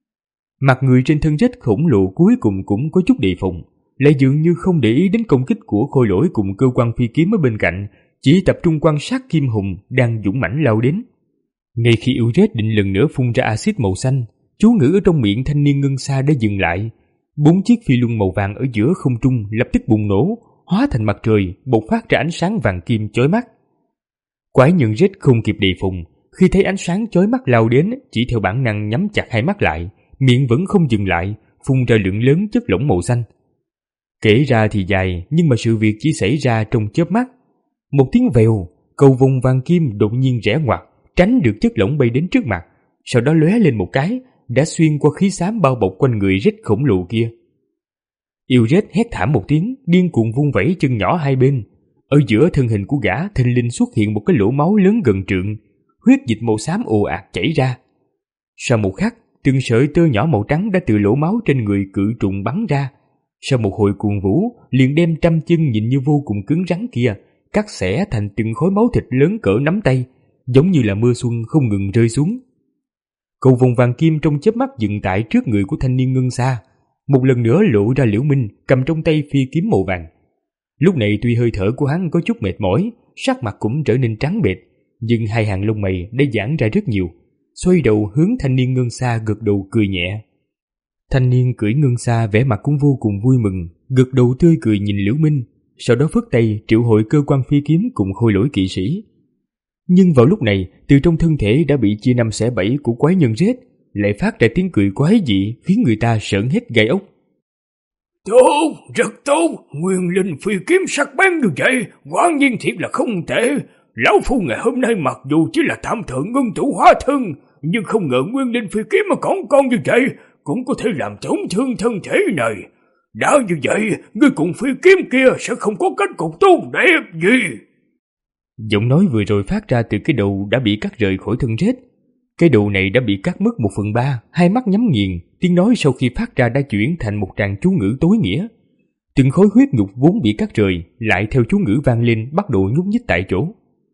Mặt người trên thân rết khổng lồ cuối cùng cũng có chút đề phòng, lại dường như không để ý đến công kích của khôi lỗi cùng cơ quan phi kiếm ở bên cạnh, chỉ tập trung quan sát Kim Hùng đang dũng mãnh lao đến. Ngay khi yêu rết định lần nữa phun ra axit màu xanh, chú ngữ ở trong miệng thanh niên Ngân Xa đã dừng lại. Bốn chiếc phi luân màu vàng ở giữa không trung lập tức bùng nổ, hóa thành mặt trời, bộc phát ra ánh sáng vàng kim chói mắt. Quái nhân rết không kịp đề phòng, khi thấy ánh sáng chói mắt lao đến, chỉ theo bản năng nhắm chặt hai mắt lại, miệng vẫn không dừng lại, phun ra lượng lớn chất lỏng màu xanh. Kể ra thì dài, nhưng mà sự việc chỉ xảy ra trong chớp mắt. Một tiếng vèo, cầu vòng vàng kim đột nhiên rẽ ngoặt, tránh được chất lỏng bay đến trước mặt, sau đó lóe lên một cái, đã xuyên qua khí xám bao bọc quanh người rết khổng lồ kia. Yêu rết hét thảm một tiếng, điên cuồng vung vẩy chân nhỏ hai bên. Ở giữa thân hình của gã thình lình xuất hiện một cái lỗ máu lớn gần trượng, huyết dịch màu xám ồ ạt chảy ra. Sau một khắc, từng sợi tơ nhỏ màu trắng đã từ lỗ máu trên người cự trùng bắn ra. Sau một hồi cuồng vũ, liền đem trăm chân nhìn như vô cùng cứng rắn kia cắt xẻ thành từng khối máu thịt lớn cỡ nắm tay, giống như là mưa xuân không ngừng rơi xuống. Cầu vòng vàng kim trong chớp mắt dừng tại trước người của thanh niên Ngân Xa, một lần nữa lộ ra Liễu Minh cầm trong tay phi kiếm màu vàng. Lúc này tuy hơi thở của hắn có chút mệt mỏi, sắc mặt cũng trở nên trắng bệch, nhưng hai hàng lông mày đã giãn ra rất nhiều. Xoay đầu hướng thanh niên Ngân Xa gật đầu cười nhẹ. Thanh niên cưỡi Ngân Xa vẻ mặt cũng vô cùng vui mừng, gật đầu tươi cười nhìn Liễu Minh, sau đó phất tay triệu hồi cơ quan phi kiếm cùng khôi lỗi kỵ sĩ. Nhưng vào lúc này, từ trong thân thể đã bị chia năm xẻ bảy của quái nhân rết, lại phát ra tiếng cười quái dị khiến người ta sởn hết gai ốc. Tốt, rất tốt, nguyên linh phi kiếm sắc bén như vậy, quả nhiên thiệt là không tệ. Lão phu ngày hôm nay mặc dù chỉ là tạm thời ngưng tụ hóa thân, nhưng không ngờ nguyên linh phi kiếm mà còn con như vậy cũng có thể làm tổn thương thân thể này. Đã như vậy, ngươi cùng phi kiếm kia sẽ không có kết cục tốt đẹp gì. Giọng nói vừa rồi phát ra từ cái đầu đã bị cắt rời khỏi thân rết. Cái đầu này đã bị cắt mất một phần ba, hai mắt nhắm nghiền, tiếng nói sau khi phát ra đã chuyển thành một tràng chú ngữ tối nghĩa. Từng khối huyết nhục vốn bị cắt rời lại theo chú ngữ vang lên bắt đầu nhúc nhích tại chỗ.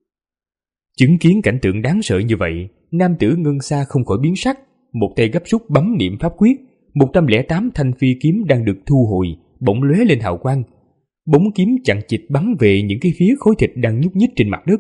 Chứng kiến cảnh tượng đáng sợ như vậy, nam tử Ngân Sa không khỏi biến sắc, một tay gấp rút bấm niệm pháp quyết, một trăm lẻ tám thanh phi kiếm đang được thu hồi, bỗng lóe lên hào quang. Bóng kiếm chặn chịt bắn về những cái phía khối thịt đang nhúc nhích trên mặt đất.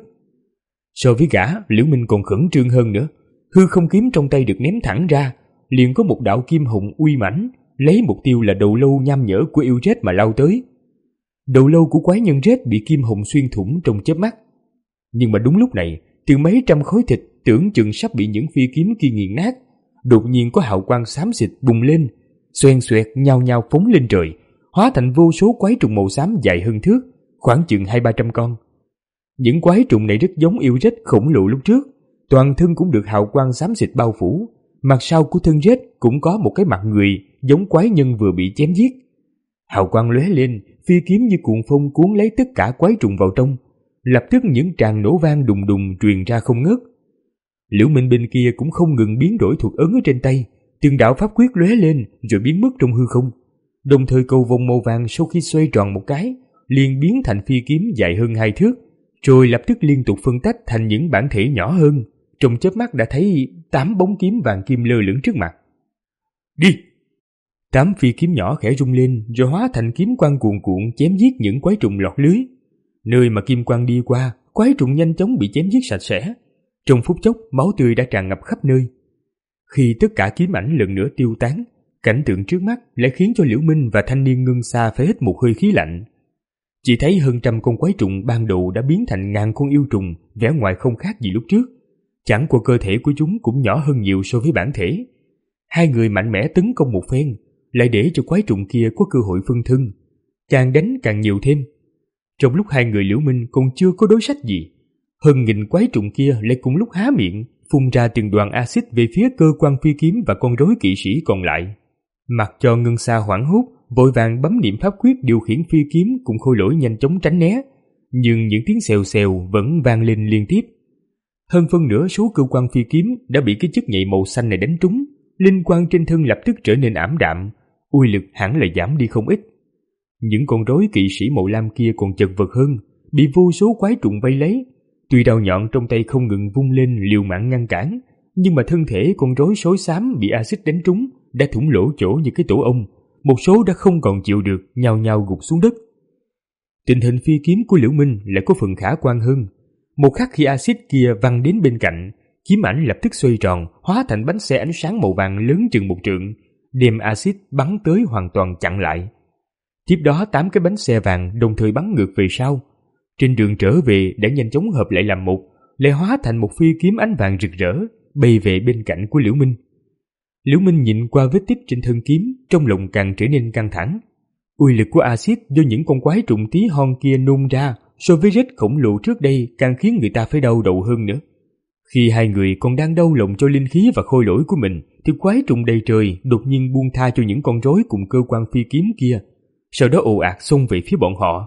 So với gã, Liễu Minh còn khẩn trương hơn nữa. Hư không kiếm trong tay được ném thẳng ra, liền có một đạo kim hồng uy mãnh lấy mục tiêu là đầu lâu nham nhở của yêu rết mà lao tới. Đầu lâu của quái nhân rết bị kim hồng xuyên thủng trong chớp mắt. Nhưng mà đúng lúc này, từ mấy trăm khối thịt tưởng chừng sắp bị những phi kiếm kia nghiền nát, đột nhiên có hào quang xám xịt bùng lên, xoèn xoẹt nhao nhao phóng lên trời, hóa thành vô số quái trùng màu xám dài hơn thước, khoảng chừng hai ba trăm con. Những quái trùng này rất giống yêu rết khổng lồ lúc trước, toàn thân cũng được hào quang xám xịt bao phủ, mặt sau của thân rết cũng có một cái mặt người giống quái nhân vừa bị chém giết. Hào quang lóe lên, phi kiếm như cuồng phong cuốn lấy tất cả quái trùng vào trong, lập tức những tràng nổ vang đùng đùng truyền ra không ngớt. Liễu Minh bên kia cũng không ngừng biến đổi thuật ấn ở trên tay, từng đạo pháp quyết lóe lên rồi biến mất trong hư không. Đồng thời cầu vồng màu vàng sau khi xoay tròn một cái, liền biến thành phi kiếm dài hơn hai thước, rồi lập tức liên tục phân tách thành những bản thể nhỏ hơn. Trong chớp mắt đã thấy tám bóng kiếm vàng kim lơ lửng trước mặt. Đi! Tám phi kiếm nhỏ khẽ rung lên rồi hóa thành kiếm quang cuồn cuộn chém giết những quái trùng lọt lưới. Nơi mà kim quang đi qua, quái trùng nhanh chóng bị chém giết sạch sẽ. Trong phút chốc, máu tươi đã tràn ngập khắp nơi. Khi tất cả kiếm ảnh lần nữa tiêu tán, cảnh tượng trước mắt lại khiến cho Liễu Minh và thanh niên Ngân Sa phải hít một hơi khí lạnh. Chỉ thấy hơn trăm con quái trùng ban đầu đã biến thành ngàn con yêu trùng, vẻ ngoài không khác gì lúc trước. Chẳng qua cơ thể của chúng cũng nhỏ hơn nhiều so với bản thể. Hai người mạnh mẽ tấn công một phen, lại để cho quái trùng kia có cơ hội phân thân, càng đánh càng nhiều thêm. Trong lúc hai người Liễu Minh còn chưa có đối sách gì, hơn nghìn quái trùng kia lại cùng lúc há miệng phun ra từng đoàn axit về phía cơ quan phi kiếm và con rối kỵ sĩ còn lại. Mặc cho Ngân Sa hoảng hốt, vội vàng bấm niệm pháp quyết điều khiển phi kiếm cùng Khôi Lỗi nhanh chóng tránh né, nhưng những tiếng xèo xèo vẫn vang lên liên tiếp. Hơn phân nửa số cơ quan phi kiếm đã bị cái chất nhạy màu xanh này đánh trúng, linh quang trên thân lập tức trở nên ảm đạm, uy lực hẳn là giảm đi không ít. Những con rối kỵ sĩ màu lam kia còn chật vật hơn, bị vô số quái trùng vây lấy. Tuy đao nhọn trong tay không ngừng vung lên liều mạng ngăn cản, nhưng mà thân thể con rối xối xám bị axit đánh trúng đã thủng lỗ chỗ như cái tổ ong, một số đã không còn chịu được, nhao nhao gục xuống đất. Tình hình phi kiếm của Liễu Minh lại có phần khả quan hơn. Một khắc khi axit kia văng đến bên cạnh, kiếm ảnh lập tức xoay tròn, hóa thành bánh xe ánh sáng màu vàng lớn chừng một trượng, đem axit bắn tới hoàn toàn chặn lại. Tiếp đó tám cái bánh xe vàng đồng thời bắn ngược về sau. Trên đường trở về đã nhanh chóng hợp lại làm một, lại hóa thành một phi kiếm ánh vàng rực rỡ, bay về bên cạnh của Liễu Minh. Liễu Minh nhìn qua vết tích trên thân kiếm, trong lòng càng trở nên căng thẳng. Uy lực của axit do những con quái trùng tí hon kia nôn ra so với rết khổng lồ trước đây càng khiến người ta phải đau đầu hơn nữa. Khi hai người còn đang đau lòng cho linh khí và khôi lỗi của mình, thì quái trùng đầy trời đột nhiên buông tha cho những con rối cùng cơ quan phi kiếm kia, sau đó ồ ạt xông về phía bọn họ.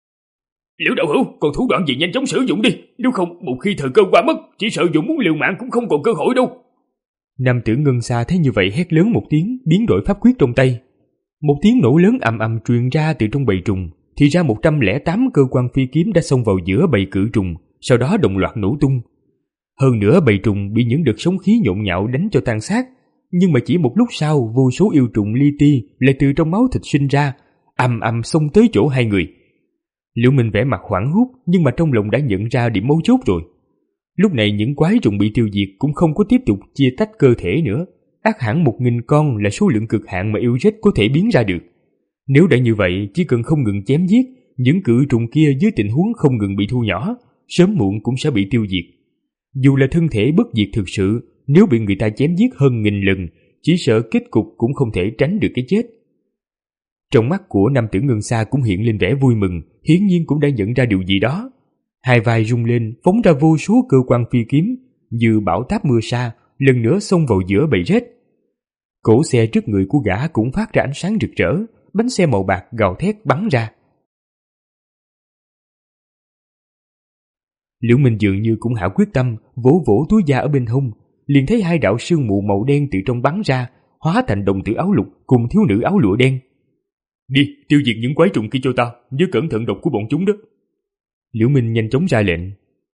Liễu đạo hữu, còn thủ đoạn gì nhanh chóng sử dụng đi, nếu không một khi thời cơ qua mất, chỉ sợ dù muốn liều mạng cũng không còn cơ hội đâu. Nam tử Ngân Sa thấy như vậy hét lớn một tiếng, biến đổi pháp quyết trong tay. Một tiếng nổ lớn ầm ầm truyền ra từ trong bầy trùng, thì ra một trăm lẻ tám cơ quan phi kiếm đã xông vào giữa bầy cự trùng, sau đó đồng loạt nổ tung. Hơn nữa bầy trùng bị những đợt sóng khí nhộn nhạo đánh cho tan xác, nhưng mà chỉ một lúc sau vô số yêu trùng li ti lại từ trong máu thịt sinh ra, ầm ầm xông tới chỗ hai người. Liễu Minh vẻ mặt hoảng hốt, nhưng mà trong lòng đã nhận ra điểm mấu chốt rồi. Lúc này những quái trùng bị tiêu diệt cũng không có tiếp tục chia tách cơ thể nữa, ác hẳn một nghìn con là số lượng cực hạn mà yêu rết có thể biến ra được. Nếu đã như vậy, chỉ cần không ngừng chém giết, những cự trùng kia dưới tình huống không ngừng bị thu nhỏ, sớm muộn cũng sẽ bị tiêu diệt. Dù là thân thể bất diệt thực sự, nếu bị người ta chém giết hơn nghìn lần, chỉ sợ kết cục cũng không thể tránh được cái chết. Trong mắt của nam tử Ngân Sa cũng hiện lên vẻ vui mừng, hiển nhiên cũng đã nhận ra điều gì đó. Hai vai rung lên, phóng ra vô số cơ quan phi kiếm, như bão táp mưa sa, lần nữa xông vào giữa bầy rết. Cổ xe trước người của gã cũng phát ra ánh sáng rực rỡ, bánh xe màu bạc gào thét bắn ra. Liễu Minh dường như cũng hạ quyết tâm, vỗ vỗ túi da ở bên hông, liền thấy hai đạo sương mù màu đen từ trong bắn ra, hóa thành đồng tử áo lục cùng thiếu nữ áo lụa đen. Đi, tiêu diệt những quái trùng kia cho ta, nhớ cẩn thận độc của bọn chúng đó. Liễu Minh nhanh chóng ra lệnh.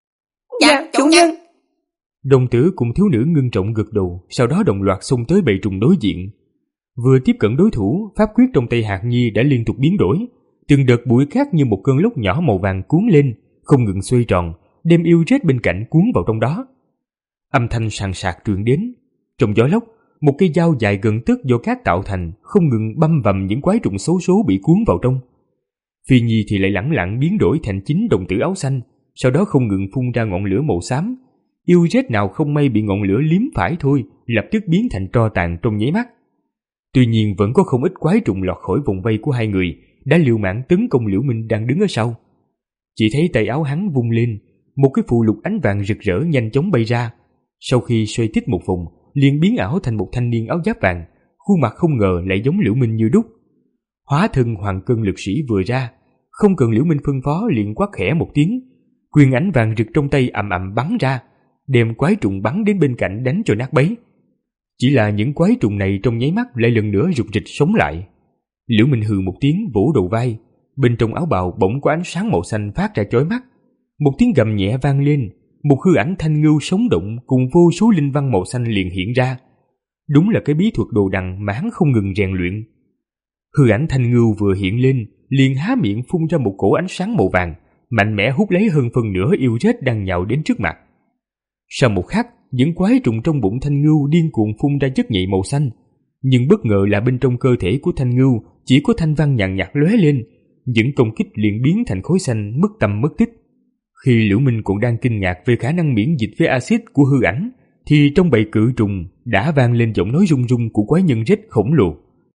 Dạ, chủ nhân. Đồng tử cùng thiếu nữ ngưng trọng gật đầu, sau đó đồng loạt xông tới bầy trùng đối diện. Vừa tiếp cận đối thủ, pháp quyết trong tay Hạc Nhi đã liên tục biến đổi, từng đợt bụi cát như một cơn lốc nhỏ màu vàng cuốn lên, không ngừng xoay tròn, đem yêu rết bên cạnh cuốn vào trong đó. Âm thanh sàn sạc truyền đến. Trong gió lốc, một cây dao dài gần tấc do cát tạo thành không ngừng băm vằm những quái trùng xấu số bị cuốn vào trong. Phi Nhi thì lại lẳng lặng biến đổi thành chính đồng tử áo xanh, sau đó không ngừng phun ra ngọn lửa màu xám. Yêu rết nào không may bị ngọn lửa liếm phải thôi, lập tức biến thành tro tàn trong nháy mắt. Tuy nhiên vẫn có không ít quái trùng lọt khỏi vòng vây của hai người, đã liều mạng tấn công Liễu Minh đang đứng ở sau. Chỉ thấy tay áo hắn vung lên, một cái phù lục ánh vàng rực rỡ nhanh chóng bay ra. Sau khi xoay tít một vòng, liền biến ảo thành một thanh niên áo giáp vàng, khuôn mặt không ngờ lại giống Liễu Minh như đúc. Hóa thân hoàng cân lực sĩ vừa ra, không cần Liễu Minh phân phó liền quát khẽ một tiếng, quyền ánh vàng rực trong tay ầm ầm bắn ra, đem quái trùng bắn đến bên cạnh đánh cho nát bấy. Chỉ là những quái trùng này trong nháy mắt lại lần nữa rục rịch sống lại. Liễu Minh hừ một tiếng vỗ đầu vai, bên trong áo bào bỗng có ánh sáng màu xanh phát ra chói mắt. Một tiếng gầm nhẹ vang lên, một hư ảnh thanh ngưu sống động cùng vô số linh văn màu xanh liền hiện ra. Đúng là cái bí thuật đồ đằng mà hắn không ngừng rèn luyện. Hư ảnh thanh ngưu vừa hiện lên, liền há miệng phun ra một cổ ánh sáng màu vàng, mạnh mẽ hút lấy hơn phần nửa yêu rết đang nhào đến trước mặt. Sau một khắc, những quái trùng trong bụng thanh ngưu điên cuồng phun ra chất nhầy màu xanh, nhưng bất ngờ là bên trong cơ thể của thanh ngưu chỉ có thanh văn nhàn nhạt lóe lên, những công kích liền biến thành khối xanh mất tầm mất tích. Khi Liễu Minh còn đang kinh ngạc về khả năng miễn dịch với axit của hư ảnh, thì trong bầy cự trùng đã vang lên giọng nói rung rung của quái nhân rết khổng lồ.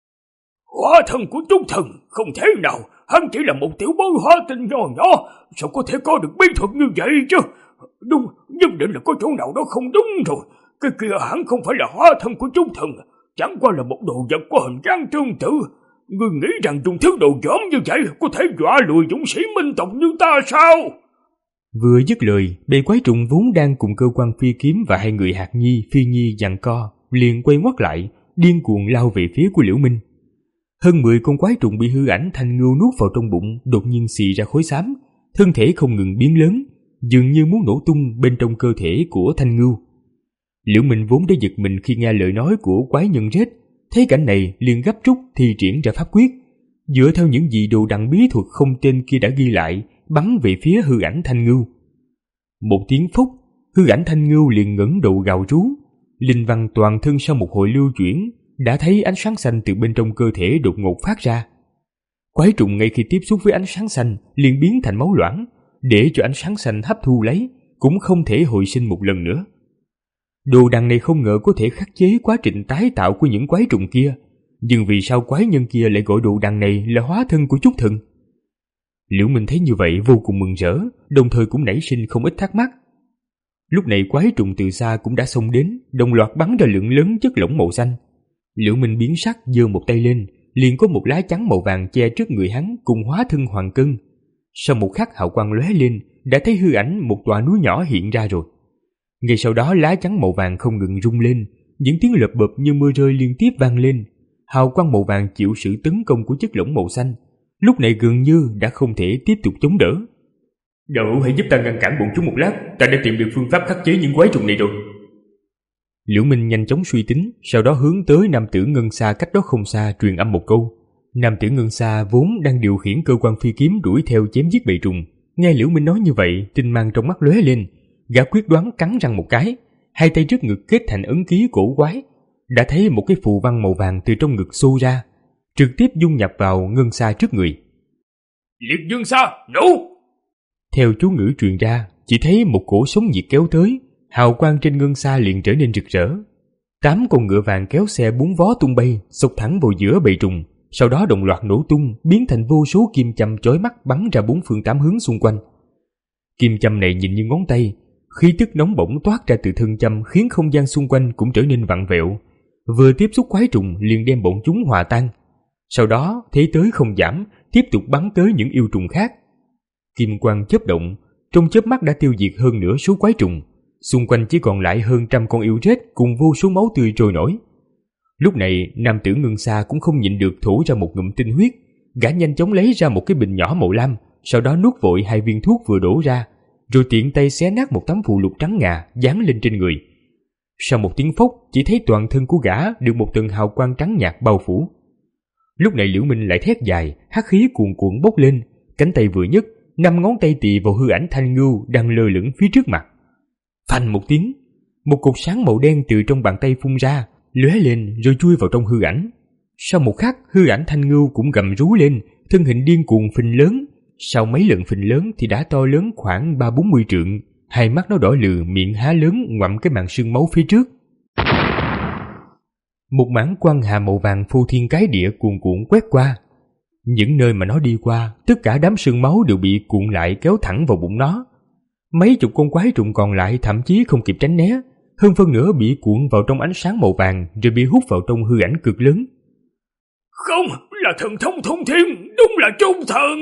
Hóa thân của chúng thần, không thể nào, hắn chỉ là một tiểu bối hóa tinh nhỏ nhỏ, sao có thể có được bí thuật như vậy chứ? Đúng, nhất định là có chỗ nào đó không đúng rồi. Cái kia hẳn không phải là hóa thân của chúng thần, chẳng qua là một đồ vật có hình dáng tương tự. Ngươi nghĩ rằng dùng thứ đồ dởm như vậy có thể dọa lùi dũng sĩ minh tộc như ta sao? Vừa dứt lời, bầy quái trùng vốn đang cùng cơ quan phi kiếm và hai người Hạc Nhi, Phi Nhi giằng co, liền quay ngoắt lại, điên cuồng lao về phía của Liễu Minh. Hơn mười con quái trùng bị hư ảnh thanh ngưu nuốt vào trong bụng đột nhiên xì ra khối xám, thân thể không ngừng biến lớn, dường như muốn nổ tung bên trong cơ thể của thanh ngưu. Liễu Minh vốn đã giật mình khi nghe lời nói của quái nhân rết, thấy cảnh này liền gấp rút thi triển ra pháp quyết, dựa theo những gì đồ đằng bí thuật không tên kia đã ghi lại, bắn về phía hư ảnh thanh ngưu. Một tiếng phốc, hư ảnh thanh ngưu liền ngẩng đầu gào rú, linh văn toàn thân sau một hồi lưu chuyển đã thấy ánh sáng xanh từ bên trong cơ thể đột ngột phát ra. Quái trùng ngay khi tiếp xúc với ánh sáng xanh liền biến thành máu loãng, để cho ánh sáng xanh hấp thu lấy, cũng không thể hồi sinh một lần nữa. Đồ đằng này không ngờ có thể khắc chế quá trình tái tạo của những quái trùng kia, nhưng vì sao quái nhân kia lại gọi đồ đằng này là hóa thân của chúng thần? Liễu Minh thấy như vậy vô cùng mừng rỡ, đồng thời cũng nảy sinh không ít thắc mắc. Lúc này quái trùng từ xa cũng đã xông đến, đồng loạt bắn ra lượng lớn chất lỏng màu xanh. Liễu Minh biến sắc giơ một tay lên, liền có một lá chắn màu vàng che trước người hắn cùng hóa thân hoàng cân. Sau một khắc hào quang lóe lên, đã thấy hư ảnh một tòa núi nhỏ hiện ra rồi. Ngay sau đó lá chắn màu vàng không ngừng rung lên, những tiếng lợp bợp như mưa rơi liên tiếp vang lên. Hào quang màu vàng chịu sự tấn công của chất lỏng màu xanh, lúc này gần như đã không thể tiếp tục chống đỡ. Đạo hữu hãy giúp ta ngăn cản bọn chúng một lát, ta đã tìm được phương pháp khắc chế những quái trùng này rồi. Liễu Minh nhanh chóng suy tính, sau đó hướng tới nam tử Ngân Sa cách đó không xa truyền âm một câu. Nam tử Ngân Sa vốn đang điều khiển cơ quan phi kiếm đuổi theo chém giết bầy trùng, nghe Liễu Minh nói như vậy, tinh mang trong mắt lóe lên, gã quyết đoán cắn răng một cái, hai tay trước ngực kết thành ấn ký cổ quái, đã thấy một cái phù văn màu vàng từ trong ngực xô ra, trực tiếp dung nhập vào Ngân Sa trước người. Liệt Dương Sa, nổ! Theo chú ngữ truyền ra, chỉ thấy một cổ sóng nhiệt kéo tới, hào quang trên ngân xa liền trở nên rực rỡ. Tám con ngựa vàng kéo xe bốn vó tung bay, xộc thẳng vào giữa bầy trùng, sau đó đồng loạt nổ tung, biến thành vô số kim châm chói mắt bắn ra bốn phương tám hướng xung quanh. Kim châm này nhìn như ngón tay, khí tức nóng bỏng toát ra từ thân châm khiến không gian xung quanh cũng trở nên vặn vẹo. Vừa tiếp xúc quái trùng liền đem bọn chúng hòa tan. Sau đó thế tới không giảm, tiếp tục bắn tới những yêu trùng khác. Kim quang chớp động, trong chớp mắt đã tiêu diệt hơn nửa số quái trùng. Xung quanh chỉ còn lại hơn trăm con yêu rết cùng vô số máu tươi trôi nổi. Lúc này nam tử Ngân Sa cũng không nhịn được thổ ra một ngụm tinh huyết. Gã nhanh chóng lấy ra một cái bình nhỏ màu lam, sau đó nuốt vội hai viên thuốc vừa đổ ra, rồi tiện tay xé nát một tấm phù lục trắng ngà dán lên trên người. Sau một tiếng phốc, chỉ thấy toàn thân của gã được một tầng hào quang trắng nhạt bao phủ. Lúc này Liễu Minh lại thét dài, hắc khí cuồn cuộn bốc lên, cánh tay vừa nhấc, năm ngón tay tì vào hư ảnh Thanh Ngưu đang lơ lửng phía trước mặt. Phanh một tiếng, một cột sáng màu đen từ trong bàn tay phun ra, lóe lên rồi chui vào trong hư ảnh. Sau một khắc, hư ảnh Thanh Ngưu cũng gầm rú lên, thân hình điên cuồng phình lớn. Sau mấy lần phình lớn thì đã to lớn khoảng ba bốn mươi trượng, hai mắt nó đỏ lừ, miệng há lớn ngoặm cái màn sương máu phía trước. Một mảng quang hà màu vàng phô thiên cái địa cuồn cuộn quét qua. Những nơi mà nó đi qua, tất cả đám sương máu đều bị cuộn lại kéo thẳng vào bụng nó. Mấy chục con quái trùng còn lại thậm chí không kịp tránh né, hơn phân nửa bị cuộn vào trong ánh sáng màu vàng rồi bị hút vào trong hư ảnh cực lớn. Không, là thần thông thông thiên, đúng là trung thần.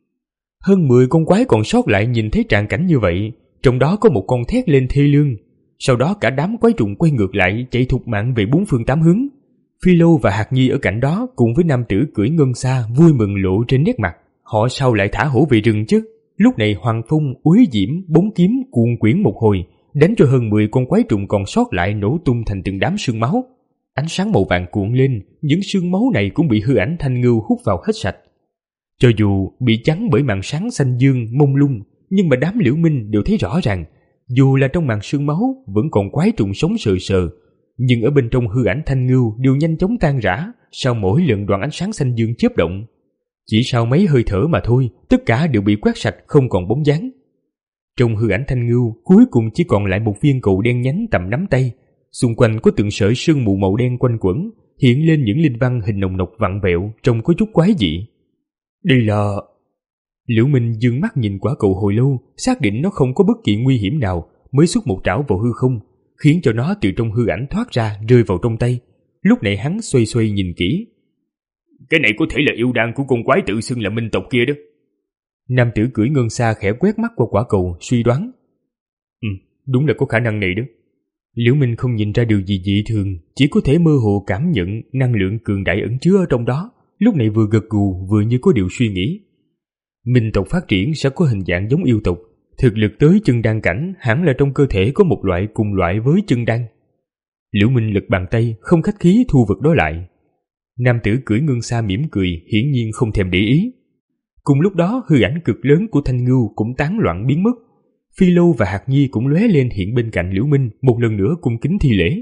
Hơn mười con quái còn sót lại nhìn thấy trạng cảnh như vậy, trong đó có một con thét lên thê lương. Sau đó cả đám quái trùng quay ngược lại chạy thục mạng về bốn phương tám hướng. Phi Lô và Hạt Nhi ở cạnh đó cùng với nam tử cưỡi ngân xa vui mừng lộ trên nét mặt. Họ sao lại thả hổ về rừng chứ? Lúc này Hoàng Phong, Úy Diễm, Bốn Kiếm cuồn quyển một hồi, đánh cho hơn mười con quái trùng còn sót lại nổ tung thành từng đám sương máu. Ánh sáng màu vàng cuộn lên, những sương máu này cũng bị hư ảnh Thanh Ngưu hút vào hết sạch. Cho dù bị chắn bởi màn sáng xanh dương mông lung, nhưng mà đám Liễu Minh đều thấy rõ ràng, dù là trong màn sương máu vẫn còn quái trùng sống sờ sờ, nhưng ở bên trong hư ảnh Thanh Ngưu đều nhanh chóng tan rã sau mỗi lần đoạn ánh sáng xanh dương chớp động. Chỉ sau mấy hơi thở mà thôi, tất cả đều bị quét sạch không còn bóng dáng. Trong hư ảnh Thanh Ngưu cuối cùng chỉ còn lại một viên cầu đen nhánh tầm nắm tay, xung quanh có từng sợi sương mù màu đen quanh quẩn, hiện lên những linh văn hình nồng nọc vặn vẹo trông có chút quái dị. Đây là... Liễu Minh dương mắt nhìn quả cầu hồi lâu, xác định nó không có bất kỳ nguy hiểm nào, mới xuất một trảo vào hư không, khiến cho nó từ trong hư ảnh thoát ra rơi vào trong tay. Lúc này hắn xoay xoay nhìn kỹ. Cái này có thể là yêu đan của con quái tự xưng là Minh tộc kia đó. Nam tử cưỡi ngân xa khẽ quét mắt qua quả cầu, suy đoán. Ừ, đúng là có khả năng này đó. Liễu Minh không nhìn ra điều gì dị thường, chỉ có thể mơ hồ cảm nhận năng lượng cường đại ẩn chứa ở trong đó. Lúc này vừa gật gù vừa như có điều suy nghĩ. Minh tộc phát triển sẽ có hình dạng giống yêu tộc, thực lực tới chân đan cảnh hẳn là trong cơ thể có một loại cùng loại với chân đan. Liễu Minh lật bàn tay, không khách khí thu vật đó lại. Nam tử cưỡi ngân xa mỉm cười, hiển nhiên không thèm để ý. Cùng lúc đó hư ảnh cực lớn của Thanh Ngưu cũng tán loạn biến mất. Phi Lô và Hạt Nhi cũng lóe lên hiện bên cạnh Liễu Minh, một lần nữa cung kính thi lễ.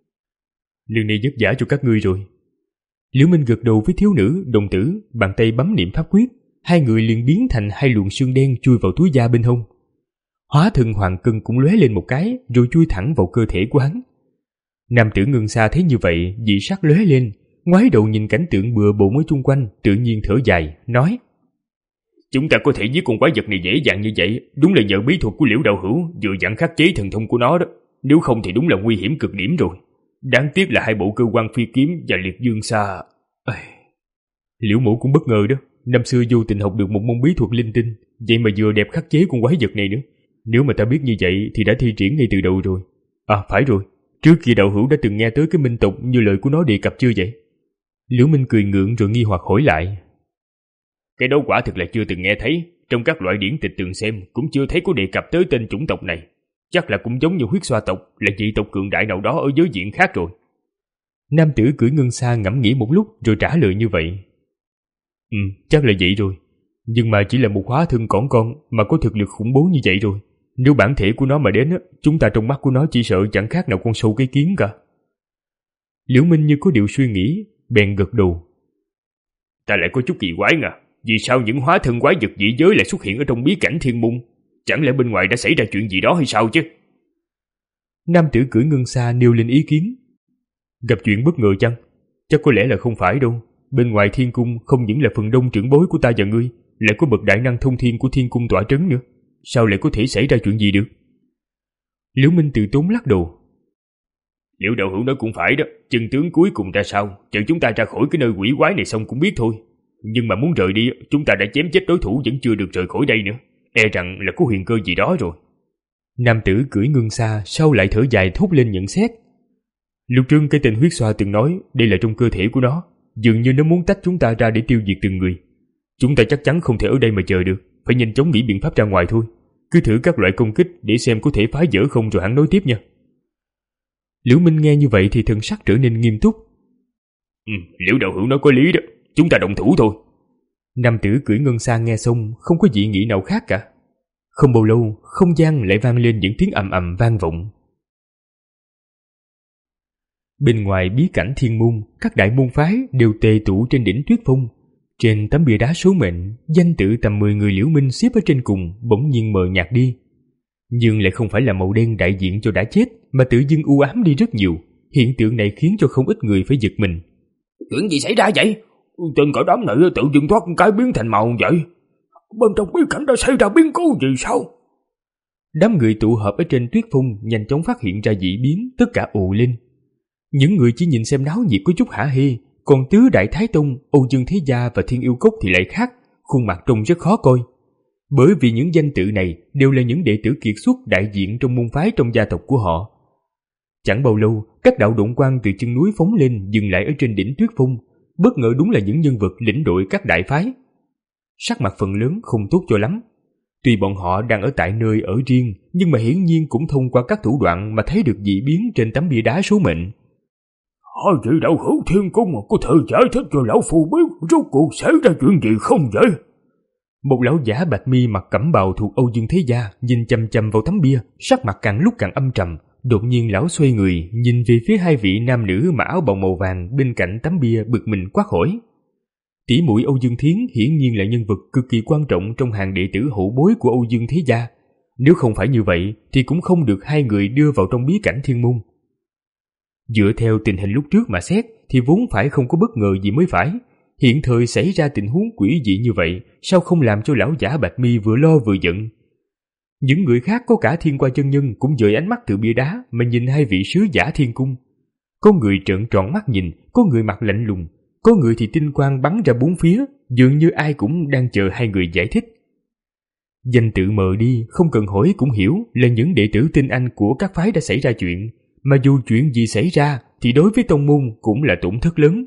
Lần này vất vả cho các ngươi rồi. Liễu Minh gật đầu với thiếu nữ, đồng tử, bàn tay bấm niệm pháp quyết, hai người liền biến thành hai luồng xương đen chui vào túi da bên hông. Hóa thân Hoàng Cân cũng lóe lên một cái, rồi chui thẳng vào cơ thể của hắn. Nam tử Ngân Xa thấy như vậy, dị sắc lóe lên, ngoái đầu nhìn cảnh tượng bừa bộn ở chung quanh, tự nhiên thở dài, nói: Chúng ta có thể giết con quái vật này dễ dàng như vậy, đúng là nhờ bí thuật của Liễu đạo hữu vừa dặn khắc chế thần thông của nó đó. Nếu không thì đúng là nguy hiểm cực điểm rồi. Đáng tiếc là hai bộ cơ quan phi kiếm và liệt dương xa. Ây... Liễu mẫu cũng bất ngờ đó, năm xưa vô tình học được một môn bí thuật linh tinh, vậy mà vừa đẹp khắc chế con quái vật này nữa. Nếu mà ta biết như vậy thì đã thi triển ngay từ đầu rồi. À phải rồi, trước kia đạo hữu đã từng nghe tới cái Minh tộc như lời của nó đề cập chưa vậy? Liễu Minh cười ngượng rồi nghi hoặc hỏi lại. Cái đó quả thực là chưa từng nghe thấy, trong các loại điển tịch từng xem cũng chưa thấy có đề cập tới tên chủng tộc này. Chắc là cũng giống như huyết xoa tộc, là dị tộc cường đại nào đó ở giới diện khác rồi. Nam tử cưỡi ngân xa ngẫm nghĩ một lúc rồi trả lời như vậy. Ừ, chắc là vậy rồi. Nhưng mà chỉ là một hóa thân cỏn con mà có thực lực khủng bố như vậy rồi. Nếu bản thể của nó mà đến, chúng ta trong mắt của nó chỉ sợ chẳng khác nào con sâu cái kiến cả. Liễu Minh như có điều suy nghĩ, bèn gật đầu. Ta lại có chút kỳ quái à, vì sao những hóa thân quái vật dị giới lại xuất hiện ở trong bí cảnh thiên môn? Chẳng lẽ bên ngoài đã xảy ra chuyện gì đó hay sao chứ? Nam tử cưỡi ngân xa nêu lên ý kiến. Gặp chuyện bất ngờ chăng? Chắc có lẽ là không phải đâu. Bên ngoài thiên cung không những là phần đông trưởng bối của ta và ngươi, lại có bậc đại năng thông thiên của thiên cung tỏa trấn nữa. Sao lại có thể xảy ra chuyện gì được? Liễu Minh từ tốn lắc đầu. Liễu đạo hữu nói cũng phải đó. Chân tướng cuối cùng ra sao, chờ chúng ta ra khỏi cái nơi quỷ quái này xong cũng biết thôi. Nhưng mà muốn rời đi, chúng ta đã chém chết đối thủ vẫn chưa được rời khỏi đây nữa. E rằng là có huyền cơ gì đó rồi. Nam tử cưỡi ngân xa sau lại thở dài thốt lên nhận xét. Lúc trước cái tên huyết xoa từng nói đây là trong cơ thể của nó, dường như nó muốn tách chúng ta ra để tiêu diệt từng người. Chúng ta chắc chắn không thể ở đây mà chờ được, phải nhanh chóng nghĩ biện pháp ra ngoài thôi. Cứ thử các loại công kích để xem có thể phá vỡ không rồi hẳn nói tiếp nha. Liễu Minh nghe như vậy thì thần sắc trở nên nghiêm túc. Ừ, Liễu đạo hữu nói có lý đó, chúng ta động thủ thôi. Nam tử cưỡi ngân xa nghe xong không có dị nghị nào khác cả. Không bao lâu, không gian lại vang lên những tiếng ầm ầm vang vọng. Bên ngoài bí cảnh thiên môn, các đại môn phái đều tề tụ trên đỉnh Tuyết Phong. Trên tấm bia đá số mệnh, danh tự tầm mười người Liễu Minh xếp ở trên cùng bỗng nhiên mờ nhạt đi. Nhưng lại không phải là màu đen đại diện cho đã chết, mà tự dưng u ám đi rất nhiều. Hiện tượng này khiến cho không ít người phải giật mình. Chuyện gì xảy ra vậy? Tên cả đám này tự dưng thoát cái biến thành màu vậy. Bên trong bí cảnh đã xảy ra biến cố gì sao? Đám người tụ họp ở trên Tuyết Phong nhanh chóng phát hiện ra dị biến, tất cả ồ lên. Những người chỉ nhìn xem náo nhiệt có chút hả hê, còn Tứ Đại Thái Tông, Âu Dương Thế Gia và Thiên Yêu Cốc thì lại khác, khuôn mặt trông rất khó coi. Bởi vì những danh tự này đều là những đệ tử kiệt xuất đại diện trong môn phái trong gia tộc của họ. Chẳng bao lâu, các đạo độn quang từ chân núi phóng lên dừng lại ở trên đỉnh Tuyết Phong, bất ngờ đúng là những nhân vật lĩnh đội các đại phái. Sắc mặt phần lớn không tốt cho lắm. Tuy bọn họ đang ở tại nơi ở riêng, nhưng mà hiển nhiên cũng thông qua các thủ đoạn mà thấy được dị biến trên tấm bia đá số mệnh. Hai vị đạo hữu thiên cung có thể giải thích cho lão phu biết rốt cuộc xảy ra chuyện gì không vậy? Một lão giả bạch mi mặc cẩm bào thuộc Âu Dương Thế Gia nhìn chằm chằm vào tấm bia, sắc mặt càng lúc càng âm trầm. Đột nhiên lão xoay người nhìn về phía hai vị nam nữ mặc áo bào màu vàng bên cạnh tấm bia, bực mình quát hỏi. Tỷ muội Âu Dương Thiến hiển nhiên là nhân vật cực kỳ quan trọng trong hàng đệ tử hậu bối của Âu Dương Thế Gia. Nếu không phải như vậy thì cũng không được hai người đưa vào trong bí cảnh thiên môn. Dựa theo tình hình lúc trước mà xét thì vốn phải không có bất ngờ gì mới phải. Hiện thời xảy ra tình huống quỷ dị như vậy, sao không làm cho lão giả bạch mi vừa lo vừa giận. Những người khác có cả Thiên Qua chân nhân cũng dời ánh mắt từ bia đá mà nhìn hai vị sứ giả thiên cung. Có người trợn tròn mắt nhìn, có người mặt lạnh lùng, có người thì tinh quang bắn ra bốn phía, dường như ai cũng đang chờ hai người giải thích. Danh tự mờ đi, không cần hỏi cũng hiểu là những đệ tử tinh anh của các phái đã xảy ra chuyện, mà dù chuyện gì xảy ra thì đối với tông môn cũng là tổn thất lớn.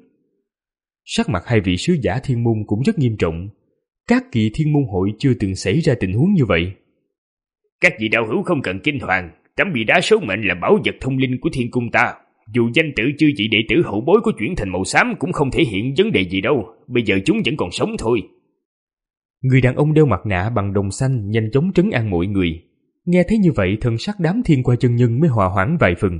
Sắc mặt hai vị sứ giả thiên môn cũng rất nghiêm trọng. Các kỳ thiên môn hội chưa từng xảy ra tình huống như vậy. Các vị đạo hữu không cần kinh hoàng, tấm bia đá số mệnh là bảo vật thông linh của thiên cung ta. Dù danh tử chư vị đệ tử hậu bối có chuyển thành màu xám cũng không thể hiện vấn đề gì đâu, bây giờ chúng vẫn còn sống thôi. Người đàn ông đeo mặt nạ bằng đồng xanh nhanh chóng trấn an mọi người. Nghe thấy như vậy, thân sắc đám Thiên Qua chân nhân mới hòa hoãn vài phần.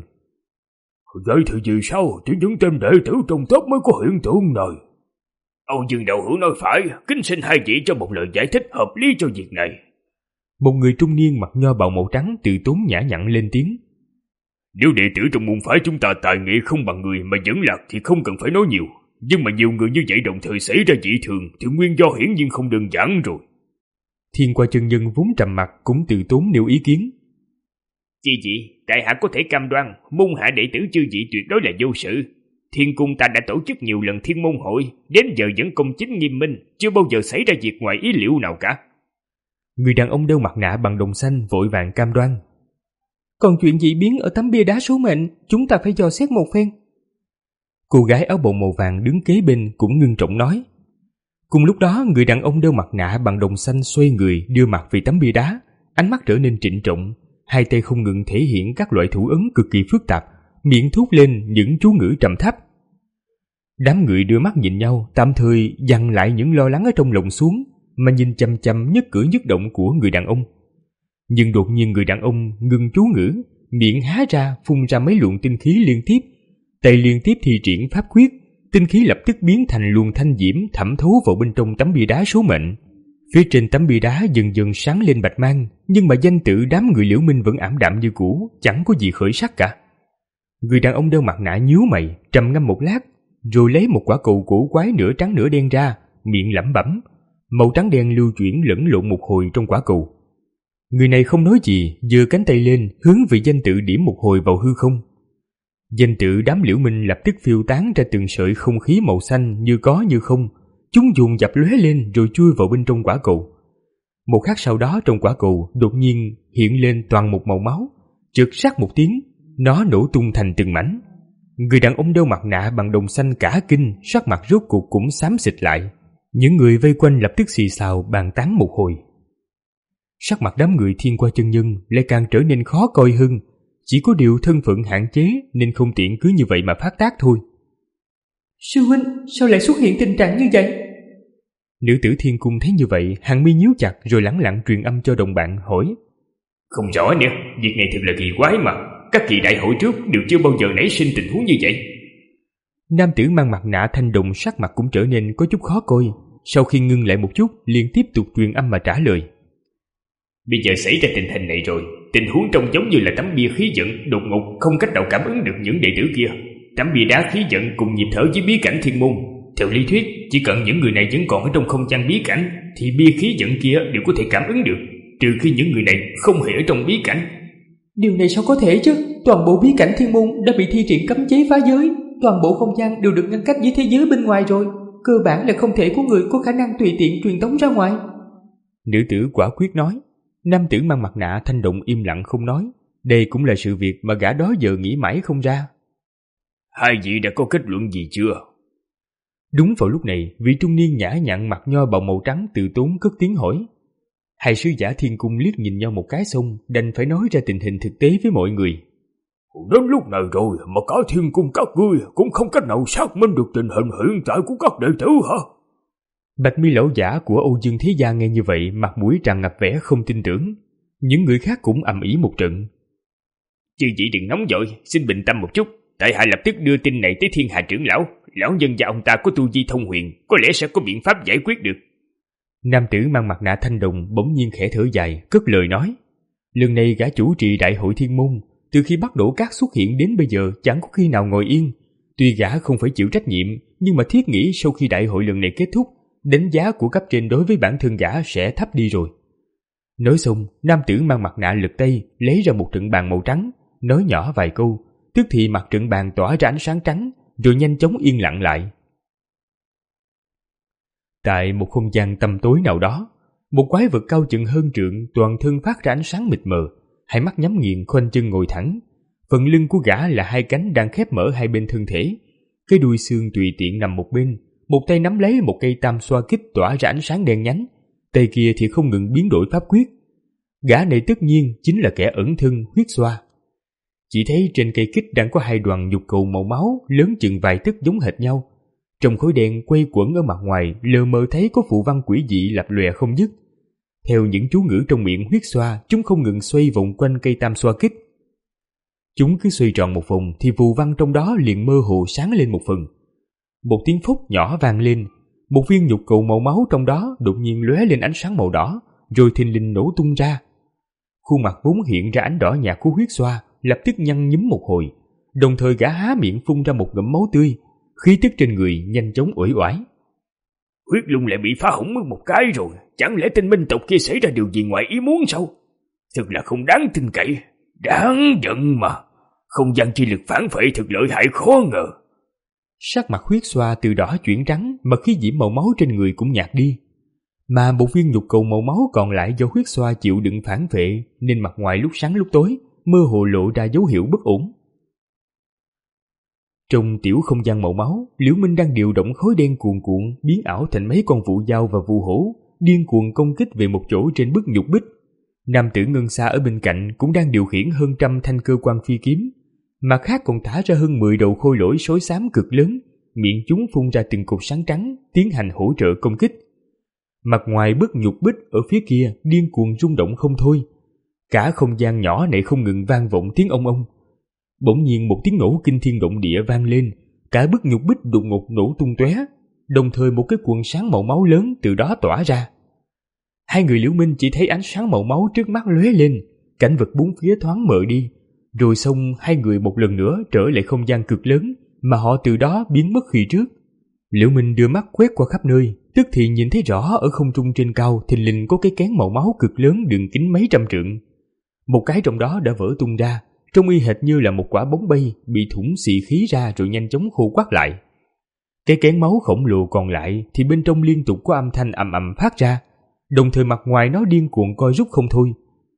Vậy thì vì sao chỉ những tên đệ tử trong top mới có hiện tượng này? Âu Dương đạo hữu nói phải, kính xin hai vị cho một lời giải thích hợp lý cho việc này. Một người trung niên mặc nho bào màu trắng từ tốn nhã nhặn lên tiếng. Nếu đệ tử trong môn phái chúng ta tài nghệ không bằng người mà vẫn lạc thì không cần phải nói nhiều. Nhưng mà nhiều người như vậy đồng thời xảy ra dị thường thì nguyên do hiển nhiên không đơn giản rồi. Thiên Qua chân nhân vốn trầm mặc cũng từ tốn nêu ý kiến. Chi vị, tại hạ có thể cam đoan môn hạ đệ tử chư vị tuyệt đối là vô sự. Thiên cung ta đã tổ chức nhiều lần thiên môn hội, đến giờ vẫn công chính nghiêm minh, chưa bao giờ xảy ra việc ngoài ý liệu nào cả. Người đàn ông đeo mặt nạ bằng đồng xanh vội vàng cam đoan. Còn chuyện dị biến ở tấm bia đá số mệnh, chúng ta phải dò xét một phen. Cô gái áo bào màu vàng đứng kế bên cũng ngưng trọng nói. Cùng lúc đó, người đàn ông đeo mặt nạ bằng đồng xanh xoay người đưa mặt về tấm bia đá, ánh mắt trở nên trịnh trọng, hai tay không ngừng thể hiện các loại thủ ấn cực kỳ phức tạp, miệng thốt lên những chú ngữ trầm thấp. Đám người đưa mắt nhìn nhau, tạm thời dằn lại những lo lắng ở trong lòng xuống, mà nhìn chăm chăm nhất cử nhất động của người đàn ông. Nhưng đột nhiên người đàn ông ngừng chú ngữ, miệng há ra phun ra mấy luồng tinh khí liên tiếp, tay liên tiếp thi triển pháp quyết, tinh khí lập tức biến thành luồng thanh diễm thẩm thấu vào bên trong tấm bia đá số mệnh. Phía trên tấm bia đá dần dần sáng lên bạch mang, nhưng mà danh tự đám người Liễu Minh vẫn ảm đạm như cũ, chẳng có gì khởi sắc cả. Người đàn ông đeo mặt nạ nhíu mày, trầm ngâm một lát, rồi lấy một quả cầu cổ quái nửa trắng nửa đen ra, miệng lẩm bẩm, màu trắng đen lưu chuyển lẫn lộn một hồi trong quả cầu. Người này không nói gì, giơ cánh tay lên, hướng về danh tự điểm một hồi vào hư không. Danh tự đám Liễu Minh lập tức phiêu tán ra từng sợi không khí màu xanh như có như không, chúng dồn dập lóe lên rồi chui vào bên trong quả cầu. Một khắc sau đó trong quả cầu đột nhiên hiện lên toàn một màu máu, chợt rắc một tiếng, nó nổ tung thành từng mảnh. Người đàn ông đeo mặt nạ bằng đồng xanh cả kinh, sắc mặt rốt cuộc cũng xám xịt lại. Những người vây quanh lập tức xì xào bàn tán một hồi. Sắc mặt đám người Thiên Qua Chân Nhân lại càng trở nên khó coi hơn, chỉ có điều thân phận hạn chế nên không tiện cứ như vậy mà phát tác thôi. Sư huynh, sao lại xuất hiện tình trạng như vậy? Nữ tử Thiên Cung thấy như vậy, hàng mi nhíu chặt rồi lẳng lặng truyền âm cho đồng bạn hỏi. Không rõ nữa, việc này thật là kỳ quái mà. Các kỳ đại hội trước đều chưa bao giờ nảy sinh tình huống như vậy. Nam tử mang mặt nạ thanh đồng sắc mặt cũng trở nên có chút khó coi. Sau khi ngưng lại một chút, liền tiếp tục truyền âm mà trả lời. Bây giờ xảy ra tình hình này rồi, tình huống trông giống như là tấm bia khí vận đột ngột không cách nào cảm ứng được những đệ tử kia. Tấm bia đá khí vận cùng nhịp thở với bí cảnh thiên môn. Theo lý thuyết, chỉ cần những người này vẫn còn ở trong không gian bí cảnh thì bia khí vận kia đều có thể cảm ứng được, trừ khi những người này không hề ở trong bí cảnh. Điều này sao có thể chứ? Toàn bộ bí cảnh thiên môn đã bị thi triển cấm chế phá giới, toàn bộ không gian đều được ngăn cách với thế giới bên ngoài rồi, cơ bản là không thể có người có khả năng tùy tiện truyền tống ra ngoài. Nữ tử quả quyết nói. Nam tử mang mặt nạ thanh đồng im lặng không nói. Đây cũng là sự việc mà gã đó giờ nghĩ mãi không ra. Hai vị đã có kết luận gì chưa? Đúng vào lúc này, vị trung niên nhã nhặn mặt nho bào màu trắng từ tốn cất tiếng hỏi. Hai sứ giả Thiên Cung liếc nhìn nhau một cái xong, đành phải nói ra tình hình thực tế với mọi người. Đến lúc này rồi mà cả Thiên Cung các ngươi cũng không cách nào xác minh được tình hình hiện tại của các đệ tử hả? Bạch mi lão giả của Âu Dương Thế Gia nghe như vậy, mặt mũi tràn ngập vẻ không tin tưởng. Những người khác cũng ầm ĩ một trận. Chư vị đừng nóng vội, xin bình tâm một chút. Tại hạ lập tức đưa tin này tới Thiên Hà trưởng lão. Lão nhân và ông ta có tu vi thông huyền, có lẽ sẽ có biện pháp giải quyết được. Nam tử mang mặt nạ thanh đồng bỗng nhiên khẽ thở dài, cất lời nói. Lần này gã chủ trì đại hội thiên môn, từ khi bắt đổ cát xuất hiện đến bây giờ chẳng có khi nào ngồi yên. Tuy gã không phải chịu trách nhiệm, nhưng mà thiết nghĩ sau khi đại hội lần này kết thúc, đánh giá của cấp trên đối với bản thân gã sẽ thấp đi rồi. Nói xong, nam tử mang mặt nạ lật tay, lấy ra một trận bàn màu trắng, nói nhỏ vài câu, tức thì mặt trận bàn tỏa ra ánh sáng trắng, rồi nhanh chóng yên lặng lại. Tại một không gian tăm tối nào đó, một quái vật cao chừng hơn trượng, toàn thân phát ra ánh sáng mịt mờ, hai mắt nhắm nghiền, khoanh chân ngồi thẳng. Phần lưng của gã là hai cánh đang khép mở hai bên thân thể, cái đuôi xương tùy tiện nằm một bên, một tay nắm lấy một cây tam xoa kích tỏa ra ánh sáng đen nhánh, tay kia thì không ngừng biến đổi pháp quyết. Gã này tất nhiên chính là kẻ ẩn thân huyết xoa. Chỉ thấy trên cây kích đang có hai đoàn nhục cầu màu máu lớn chừng vài tấc giống hệt nhau. Trong khối đen quay quẩn ở mặt ngoài lờ mờ thấy có phù văn quỷ dị lập lòe không dứt. Theo những chú ngữ trong miệng huyết xoa, chúng không ngừng xoay vòng quanh cây tam xoa kích. Chúng cứ xoay tròn một vòng thì phù văn trong đó liền mơ hồ sáng lên một phần. Một tiếng phốc nhỏ vang lên, một viên nhục cầu màu máu trong đó đột nhiên lóe lên ánh sáng màu đỏ, rồi thình lình nổ tung ra. Khuôn mặt vốn hiện ra ánh đỏ nhạt của huyết xoa lập tức nhăn nhúm một hồi, đồng thời gã há miệng phun ra một ngụm máu tươi, khí tức trên người nhanh chóng uể oải. Huyết Lung lại bị phá hỏng mất một cái rồi, chẳng lẽ Tinh Minh tộc kia xảy ra điều gì ngoài ý muốn sao? Thật là không đáng tin cậy, đáng giận mà. Không gian chi lực phản phệ thực lợi hại khó ngờ. Sắc mặt huyết xoa từ đỏ chuyển trắng, mà khí diễm màu máu trên người cũng nhạt đi. Mà một viên nhục cầu màu máu còn lại do huyết xoa chịu đựng phản phệ, nên mặt ngoài lúc sáng lúc tối mơ hồ lộ ra dấu hiệu bất ổn. Trong tiểu không gian màu máu, Liễu Minh đang điều động khối đen cuồn cuộn biến ảo thành mấy con vụ dao và vụ hổ, điên cuồng công kích về một chỗ trên bức nhục bích. Nam tử Ngân Sa ở bên cạnh cũng đang điều khiển hơn trăm thanh cơ quan phi kiếm, mặt khác còn thả ra hơn mười đầu khôi lỗi sói xám cực lớn, miệng chúng phun ra từng cục sáng trắng, tiến hành hỗ trợ công kích. Mặt ngoài bức nhục bích ở phía kia điên cuồng rung động không thôi, cả không gian nhỏ này không ngừng vang vọng tiếng ông ông. Bỗng nhiên một tiếng nổ kinh thiên động địa vang lên, cả bức nhục bích đột ngột nổ tung tóe, đồng thời một cái quần sáng màu máu lớn từ đó tỏa ra. Hai người Liễu Minh chỉ thấy ánh sáng màu máu trước mắt lóe lên, cảnh vật bốn phía thoáng mờ đi, rồi xong hai người một lần nữa trở lại không gian cực lớn mà họ từ đó biến mất khi trước. Liễu Minh đưa mắt quét qua khắp nơi, tức thì nhìn thấy rõ ở không trung trên cao thình lình có cái kén màu máu cực lớn đường kính mấy trăm trượng. Một cái trong đó đã vỡ tung ra, trông y hệt như là một quả bóng bay bị thủng xị khí ra rồi nhanh chóng khô quắt lại. Cái kén máu khổng lồ còn lại thì bên trong liên tục có âm thanh ầm ầm phát ra, đồng thời mặt ngoài nó điên cuồng co rút không thôi.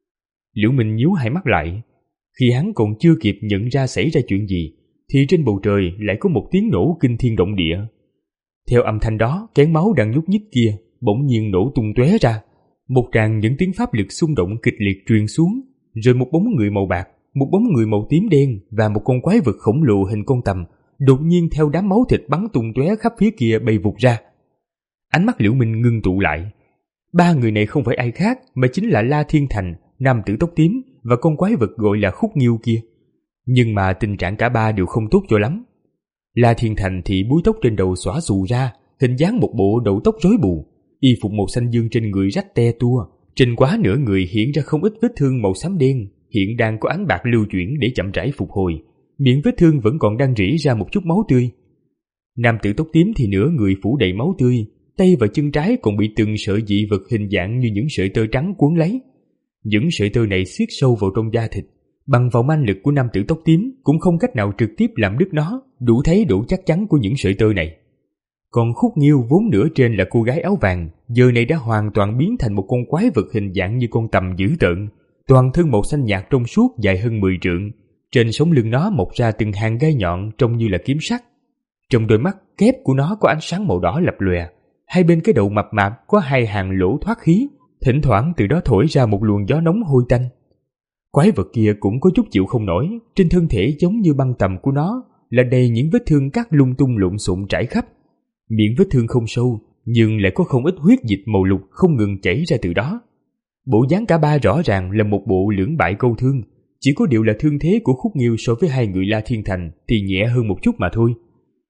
Liễu Minh nhíu hai mắt lại, khi hắn còn chưa kịp nhận ra xảy ra chuyện gì thì trên bầu trời lại có một tiếng nổ kinh thiên động địa. Theo âm thanh đó, kén máu đang nhúc nhích kia bỗng nhiên nổ tung tóe ra, một tràng những tiếng pháp lực xung động kịch liệt truyền xuống, rồi một bóng người màu bạc, một bóng người màu tím đen và một con quái vật khổng lồ hình con tầm đột nhiên theo đám máu thịt bắn tung tóe khắp phía kia bay vụt ra. Ánh mắt Liễu Minh ngưng tụ lại. Ba người này không phải ai khác mà chính là La Thiên Thành, nam tử tóc tím và con quái vật gọi là Khúc Nghiêu kia. Nhưng mà tình trạng cả ba đều không tốt cho lắm. La Thiên Thành thì búi tóc trên đầu xõa xù ra, hình dáng một bộ đầu tóc rối bù, y phục màu xanh dương trên người rách te tua, trên quá nửa người hiện ra không ít vết thương màu xám đen, hiện đang có ánh bạc lưu chuyển để chậm rãi phục hồi, miệng vết thương vẫn còn đang rỉ ra một chút máu tươi. Nam tử tóc tím thì nửa người phủ đầy máu tươi, tay và chân trái còn bị từng sợi dị vật hình dạng như những sợi tơ trắng cuốn lấy. Những sợi tơ này siết sâu vào trong da thịt, bằng vào manh lực của nam tử tóc tím cũng không cách nào trực tiếp làm đứt nó, đủ thấy độ chắc chắn của những sợi tơ này. Còn Khúc Nghiêu vốn nửa trên là cô gái áo vàng, giờ này đã hoàn toàn biến thành một con quái vật hình dạng như con tầm dữ tợn, toàn thân màu xanh nhạt trong suốt dài hơn mười trượng, trên sống lưng nó mọc ra từng hàng gai nhọn trông như là kiếm sắt. Trong đôi mắt kép của nó có ánh sáng màu đỏ lập lòe, hai bên cái đầu mập mạp có hai hàng lỗ thoát khí, thỉnh thoảng từ đó thổi ra một luồng gió nóng hôi tanh. Quái vật kia cũng có chút chịu không nổi, trên thân thể giống như băng tầm của nó là đầy những vết thương cắt lung tung lộn xộn trải khắp. Miệng vết thương không sâu, nhưng lại có không ít huyết dịch màu lục không ngừng chảy ra từ đó. Bộ dáng cả ba rõ ràng là một bộ lưỡng bại câu thương, chỉ có điều là thương thế của Khúc Nghiêu so với hai người La Thiên Thành thì nhẹ hơn một chút mà thôi.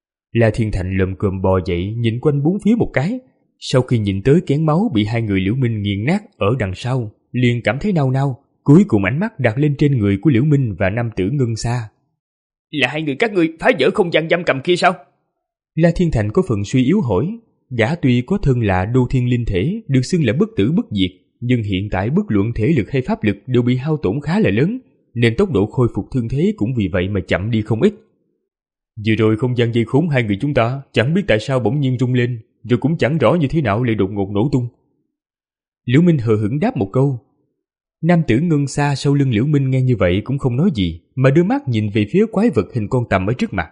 La Thiên Thành lồm cồm bò dậy nhìn quanh bốn phía một cái, sau khi nhìn tới kén máu bị hai người Liễu Minh nghiền nát ở đằng sau, liền cảm thấy nao nao, cuối cùng ánh mắt đặt lên trên người của Liễu Minh và nam tử Ngân Sa. Là hai người các ngươi phá vỡ không gian giam cầm kia sao? La Thiên Thành có phần suy yếu hỏi. Gã tuy có thân là đô thiên linh thể, được xưng là bất tử bất diệt, nhưng hiện tại bất luận thể lực hay pháp lực đều bị hao tổn khá là lớn, nên tốc độ khôi phục thương thế cũng vì vậy mà chậm đi không ít. Vừa rồi không gian dây khốn hai người chúng ta chẳng biết tại sao bỗng nhiên rung lên, rồi cũng chẳng rõ như thế nào lại đột ngột nổ tung. Liễu Minh hờ hững đáp một câu. Nam tử Ngân Sa sau lưng Liễu Minh nghe như vậy cũng không nói gì, mà đưa mắt nhìn về phía quái vật hình con tầm ở trước mặt.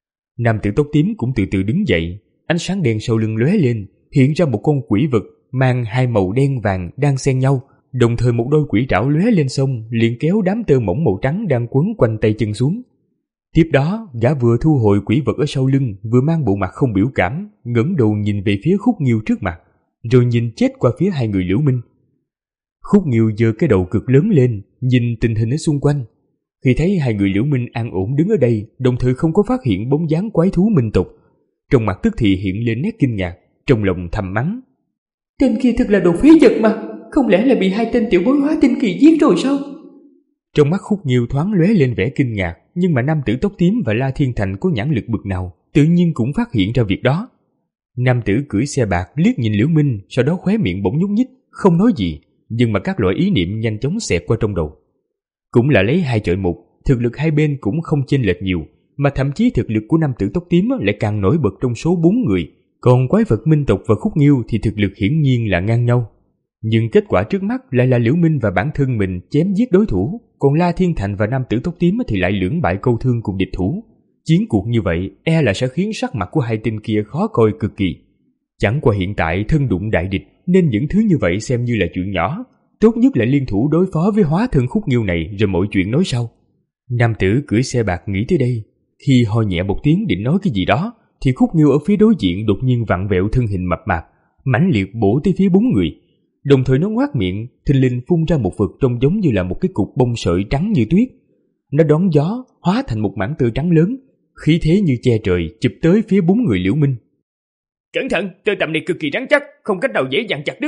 Nam tử tóc tím cũng từ từ đứng dậy, ánh sáng đen sau lưng lóe lên, hiện ra một con quỷ vật mang hai màu đen vàng đang xen nhau, đồng thời một đôi quỷ trảo lóe lên sông liền kéo đám tơ mỏng màu trắng đang quấn quanh tay chân xuống. Tiếp đó, gã vừa thu hồi quỷ vật ở sau lưng, vừa mang bộ mặt không biểu cảm, ngẩng đầu nhìn về phía Khúc Nghiêu trước mặt, rồi nhìn chết qua phía hai người Liễu Minh. Khúc Nghiêu giơ cái đầu cực lớn lên, nhìn tình hình ở xung quanh. Khi thấy hai người Liễu Minh an ổn đứng ở đây, đồng thời không có phát hiện bóng dáng quái thú minh tộc, trong mặt tức thì hiện lên nét kinh ngạc, trong lòng thầm mắng. Tên kia thật là đồ phế vật mà, không lẽ là bị hai tên tiểu bối hóa tinh kỳ giết rồi sao? Trong mắt Khúc Nghiêu thoáng lóe lên vẻ kinh ngạc, nhưng mà nam tử tóc tím và La Thiên Thành có nhãn lực bực nào, tự nhiên cũng phát hiện ra việc đó. Nam tử cưỡi xe bạc liếc nhìn Liễu Minh, sau đó khóe miệng bỗng nhúc nhích, không nói gì, nhưng mà các loại ý niệm nhanh chóng xẹt qua trong đầu. Cũng là lấy hai chọi một, thực lực hai bên cũng không chênh lệch nhiều, mà thậm chí thực lực của nam tử tóc tím lại càng nổi bật trong số bốn người, còn quái vật minh tộc và Khúc Nghiêu thì thực lực hiển nhiên là ngang nhau. Nhưng kết quả trước mắt lại là Liễu Minh và bản thân mình chém giết đối thủ, còn La Thiên Thành và nam tử tóc tím thì lại lưỡng bại câu thương cùng địch thủ. Chiến cuộc như vậy e là sẽ khiến sắc mặt của hai tên kia khó coi cực kỳ. Chẳng qua hiện tại thân đụng đại địch, nên những thứ như vậy xem như là chuyện nhỏ, tốt nhất là liên thủ đối phó với hóa thân Khúc Nghiêu này rồi mọi chuyện nói sau. Nam tử cưỡi xe bạc nghĩ tới đây, khi ho nhẹ một tiếng định nói cái gì đó, thì Khúc Nghiêu ở phía đối diện đột nhiên vặn vẹo thân hình mập mạp, mãnh liệt bổ tới phía bốn người. Đồng thời nó ngoác miệng, thình lình phun ra một vật trông giống như là một cái cục bông sợi trắng như tuyết. Nó đón gió, hóa thành một mảng tơ trắng lớn, khí thế như che trời chụp tới phía bốn người Liễu Minh. Cẩn thận, tơ tằm này cực kỳ rắn chắc, không cách nào dễ dàng chặt đứt đâu.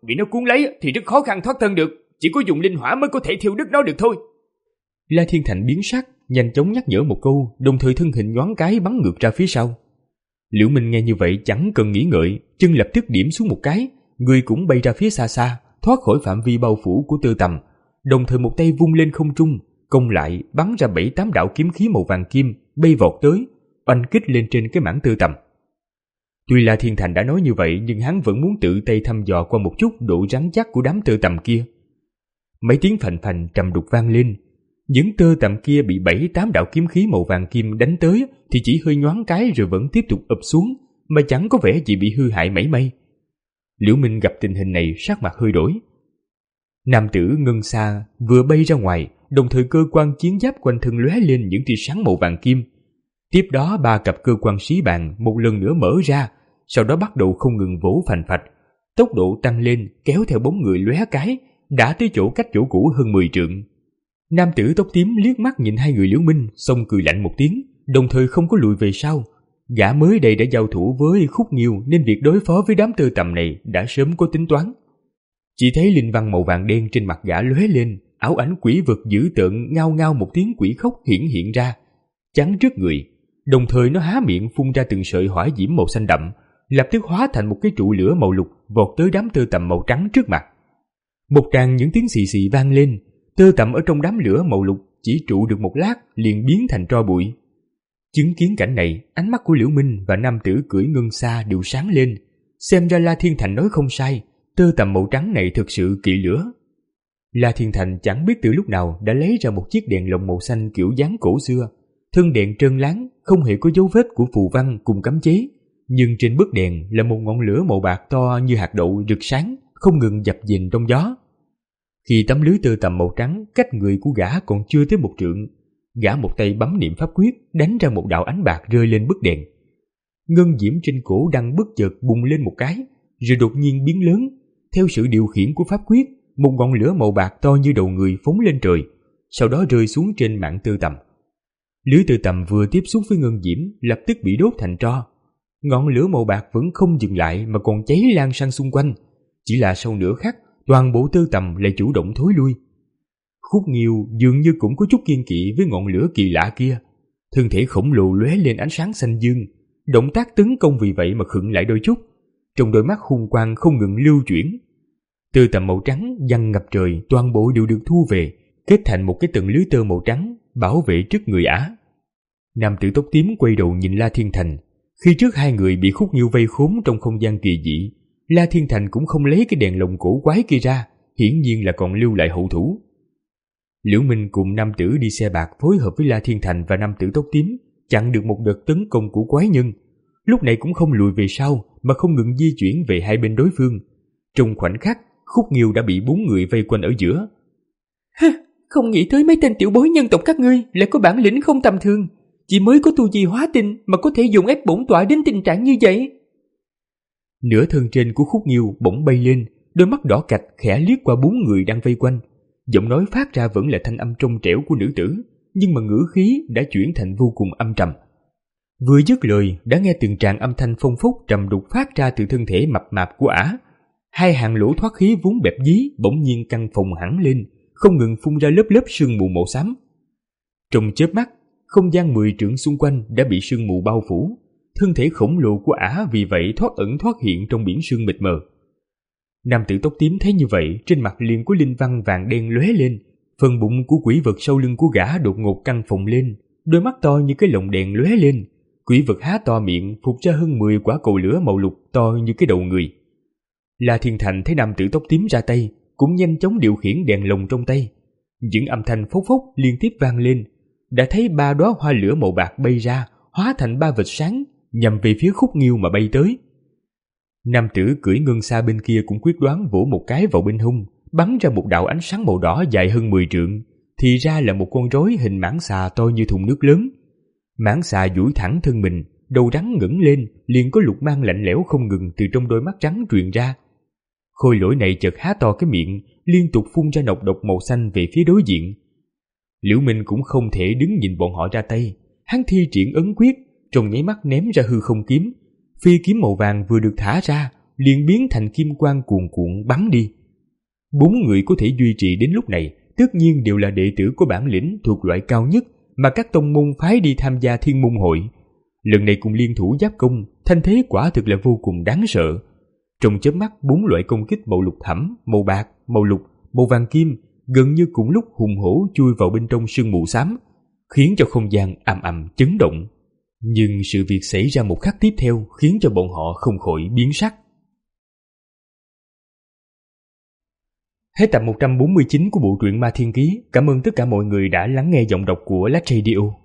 bị nó cuốn lấy thì rất khó khăn thoát thân được, chỉ có dùng linh hỏa mới có thể thiêu đứt nó được thôi. La Thiên Thành biến sắc, nhanh chóng nhắc nhở một câu, đồng thời thân hình nhoáng cái bắn ngược ra phía sau. Liễu Minh nghe như vậy chẳng cần nghĩ ngợi, chân lập tức điểm xuống một cái, người cũng bay ra phía xa xa, thoát khỏi phạm vi bao phủ của Tơ Tầm, đồng thời một tay vung lên không trung, công lại bắn ra bảy tám đạo kiếm khí màu vàng kim bay vọt tới, oanh kích lên trên cái mảng Tơ Tầm. Tuy La Thiên Thành đã nói như vậy, nhưng hắn vẫn muốn tự tay thăm dò qua một chút độ rắn chắc của đám tơ tằm kia. Mấy tiếng phành phành trầm đục vang lên, những tơ tằm kia bị bảy tám đạo kiếm khí màu vàng kim đánh tới thì chỉ hơi nhoáng cái rồi vẫn tiếp tục ụp xuống, mà chẳng có vẻ gì bị hư hại mảy may. Liễu Minh gặp tình hình này sắc mặt hơi đổi. Nam tử Ngân Sa vừa bay ra ngoài, đồng thời cơ quan chiến giáp quanh thân lóe lên những tia sáng màu vàng kim. Tiếp đó ba cặp cơ quan xí bàn một lần nữa mở ra, sau đó bắt đầu không ngừng vỗ phành phạch, tốc độ tăng lên kéo theo bóng người lóe cái, đã tới chỗ cách chỗ cũ hơn mười trượng. Nam tử tóc tím liếc mắt nhìn hai người Liễu Minh, xong cười lạnh một tiếng, đồng thời không có lùi về sau. Gã mới đây đã giao thủ với Khúc Nghiêu nên việc đối phó với đám tơ tằm này đã sớm có tính toán. Chỉ thấy linh văn màu vàng đen trên mặt gã lóe lên, ảo ảnh quỷ vực dữ tợn ngao ngao một tiếng quỷ khóc hiển hiện ra, chắn trước người. Đồng thời nó há miệng phun ra từng sợi hỏa diễm màu xanh đậm, lập tức hóa thành một cái trụ lửa màu lục vọt tới đám tơ tằm màu trắng trước mặt. Một tràng những tiếng xì xì vang lên, tơ tằm ở trong đám lửa màu lục chỉ trụ được một lát liền biến thành tro bụi. Chứng kiến cảnh này, ánh mắt của Liễu Minh và nam tử cưỡi Ngân Sa đều sáng lên. Xem ra La Thiên Thành nói không sai, tơ tằm màu trắng này thực sự kỵ lửa. La Thiên Thành chẳng biết từ lúc nào đã lấy ra một chiếc đèn lồng màu xanh kiểu dáng cổ xưa. Thân đèn trơn láng, không hề có dấu vết của phù văn cùng cấm chế, nhưng trên bức đèn là một ngọn lửa màu bạc to như hạt đậu rực sáng, không ngừng dập dềnh trong gió. Khi tấm lưới tơ tằm màu trắng cách người của gã còn chưa tới một trượng, gã một tay bấm niệm pháp quyết đánh ra một đạo ánh bạc rơi lên bức đèn. Ngân diễm trên cổ đăng bất chợt bùng lên một cái, rồi đột nhiên biến lớn. Theo sự điều khiển của pháp quyết, một ngọn lửa màu bạc to như đầu người phóng lên trời, sau đó rơi xuống trên mảng tơ tằm. Lưới tơ tằm vừa tiếp xúc với ngân diễm lập tức bị đốt thành tro. Ngọn lửa màu bạc vẫn không dừng lại mà còn cháy lan sang xung quanh. Chỉ là sau nửa khắc, toàn bộ tơ tằm lại chủ động thối lui. Khúc Nghiêu dường như cũng có chút kiên kỵ với ngọn lửa kỳ lạ kia. Thân thể khổng lồ lóe lên ánh sáng xanh dương, động tác tấn công vì vậy mà khựng lại đôi chút. Trong đôi mắt hung quang không ngừng lưu chuyển. Tơ tằm màu trắng giăng ngập trời toàn bộ đều được thu về, kết thành một cái tầng lưới tơ màu trắng bảo vệ trước người ả. Nam tử tóc tím quay đầu nhìn La Thiên Thành. Khi trước hai người bị Khúc Nghiêu vây khốn trong không gian kỳ dị, La Thiên Thành cũng không lấy cái đèn lồng cổ quái kia ra, hiển nhiên là còn lưu lại hậu thủ. Liễu Minh cùng nam tử đi xe bạc phối hợp với La Thiên Thành và nam tử tóc tím, chặn được một đợt tấn công của quái nhân. Lúc này cũng không lùi về sau mà không ngừng di chuyển về hai bên đối phương. Trong khoảnh khắc, Khúc Nghiêu đã bị bốn người vây quanh ở giữa. Ha, không nghĩ tới mấy tên tiểu bối nhân tộc các ngươi lại có bản lĩnh không tầm thường, chỉ mới có tu vi hóa tinh mà có thể dùng ép bổn tọa đến tình trạng như vậy. Nửa thân trên của Khúc Nghiêu bỗng bay lên, đôi mắt đỏ cạch khẽ liếc qua bốn người đang vây quanh. Giọng nói phát ra vẫn là thanh âm trong trẻo của nữ tử, nhưng mà ngữ khí đã chuyển thành vô cùng âm trầm. Vừa dứt lời đã nghe từng tràng âm thanh phong phúc trầm đục phát ra từ thân thể mập mạp của ả. Hai hàng lỗ thoát khí vốn bẹp dí bỗng nhiên căng phồng hẳn lên, không ngừng phun ra lớp lớp sương mù màu xám. Trong chớp mắt, không gian mười trượng xung quanh đã bị sương mù bao phủ. Thân thể khổng lồ của ả vì vậy thoát ẩn thoát hiện trong biển sương mịt mờ. Nam tử tóc tím thấy như vậy, trên mặt liền có linh văn vàng đen lóe lên. Phần bụng của quỷ vật sau lưng của gã đột ngột căng phồng lên, đôi mắt to như cái lồng đèn lóe lên. Quỷ vật há to miệng phụt ra hơn mười quả cầu lửa màu lục to như cái đầu người. La Thiên Thành thấy nam tử tóc tím ra tay, cũng nhanh chóng điều khiển đèn lồng trong tay. Những âm thanh phốc phốc liên tiếp vang lên. Đã thấy ba đóa hoa lửa màu bạc bay ra, hóa thành ba vệt sáng, nhằm về phía Khúc Nghiêu mà bay tới. Nam tử cưỡi Ngân Sa bên kia cũng quyết đoán vỗ một cái vào bên hông, bắn ra một đạo ánh sáng màu đỏ dài hơn mười trượng, thì ra là một con rối hình mãng xà to như thùng nước lớn. Mãng xà duỗi thẳng thân mình, đầu rắn ngẩng lên, liền có lục mang lạnh lẽo không ngừng từ trong đôi mắt trắng truyền ra. Khôi lỗi này chợt há to cái miệng, liên tục phun ra nọc độc màu xanh về phía đối diện. Liễu Minh cũng không thể đứng nhìn bọn họ ra tay, hắn thi triển ấn quyết, trong nháy mắt ném ra hư không kiếm. Phi kiếm màu vàng vừa được thả ra, liền biến thành kim quang cuồn cuộn bắn đi. Bốn người có thể duy trì đến lúc này tất nhiên đều là đệ tử có bản lĩnh thuộc loại cao nhất mà các tông môn phái đi tham gia Thiên Môn hội. Lần này cùng liên thủ giáp công, thanh thế quả thực là vô cùng đáng sợ. Trong chớp mắt, bốn loại công kích màu lục thẳm, màu bạc, màu lục, màu vàng kim gần như cùng lúc hùng hổ chui vào bên trong sương mù xám, khiến cho không gian ầm ầm chấn động. Nhưng sự việc xảy ra một khắc tiếp theo khiến cho bọn họ không khỏi biến sắc. Hết tập một trăm bốn mươi chín của bộ truyện Ma Thiên Ký. Cảm ơn tất cả mọi người đã lắng nghe giọng đọc của Lát Radio.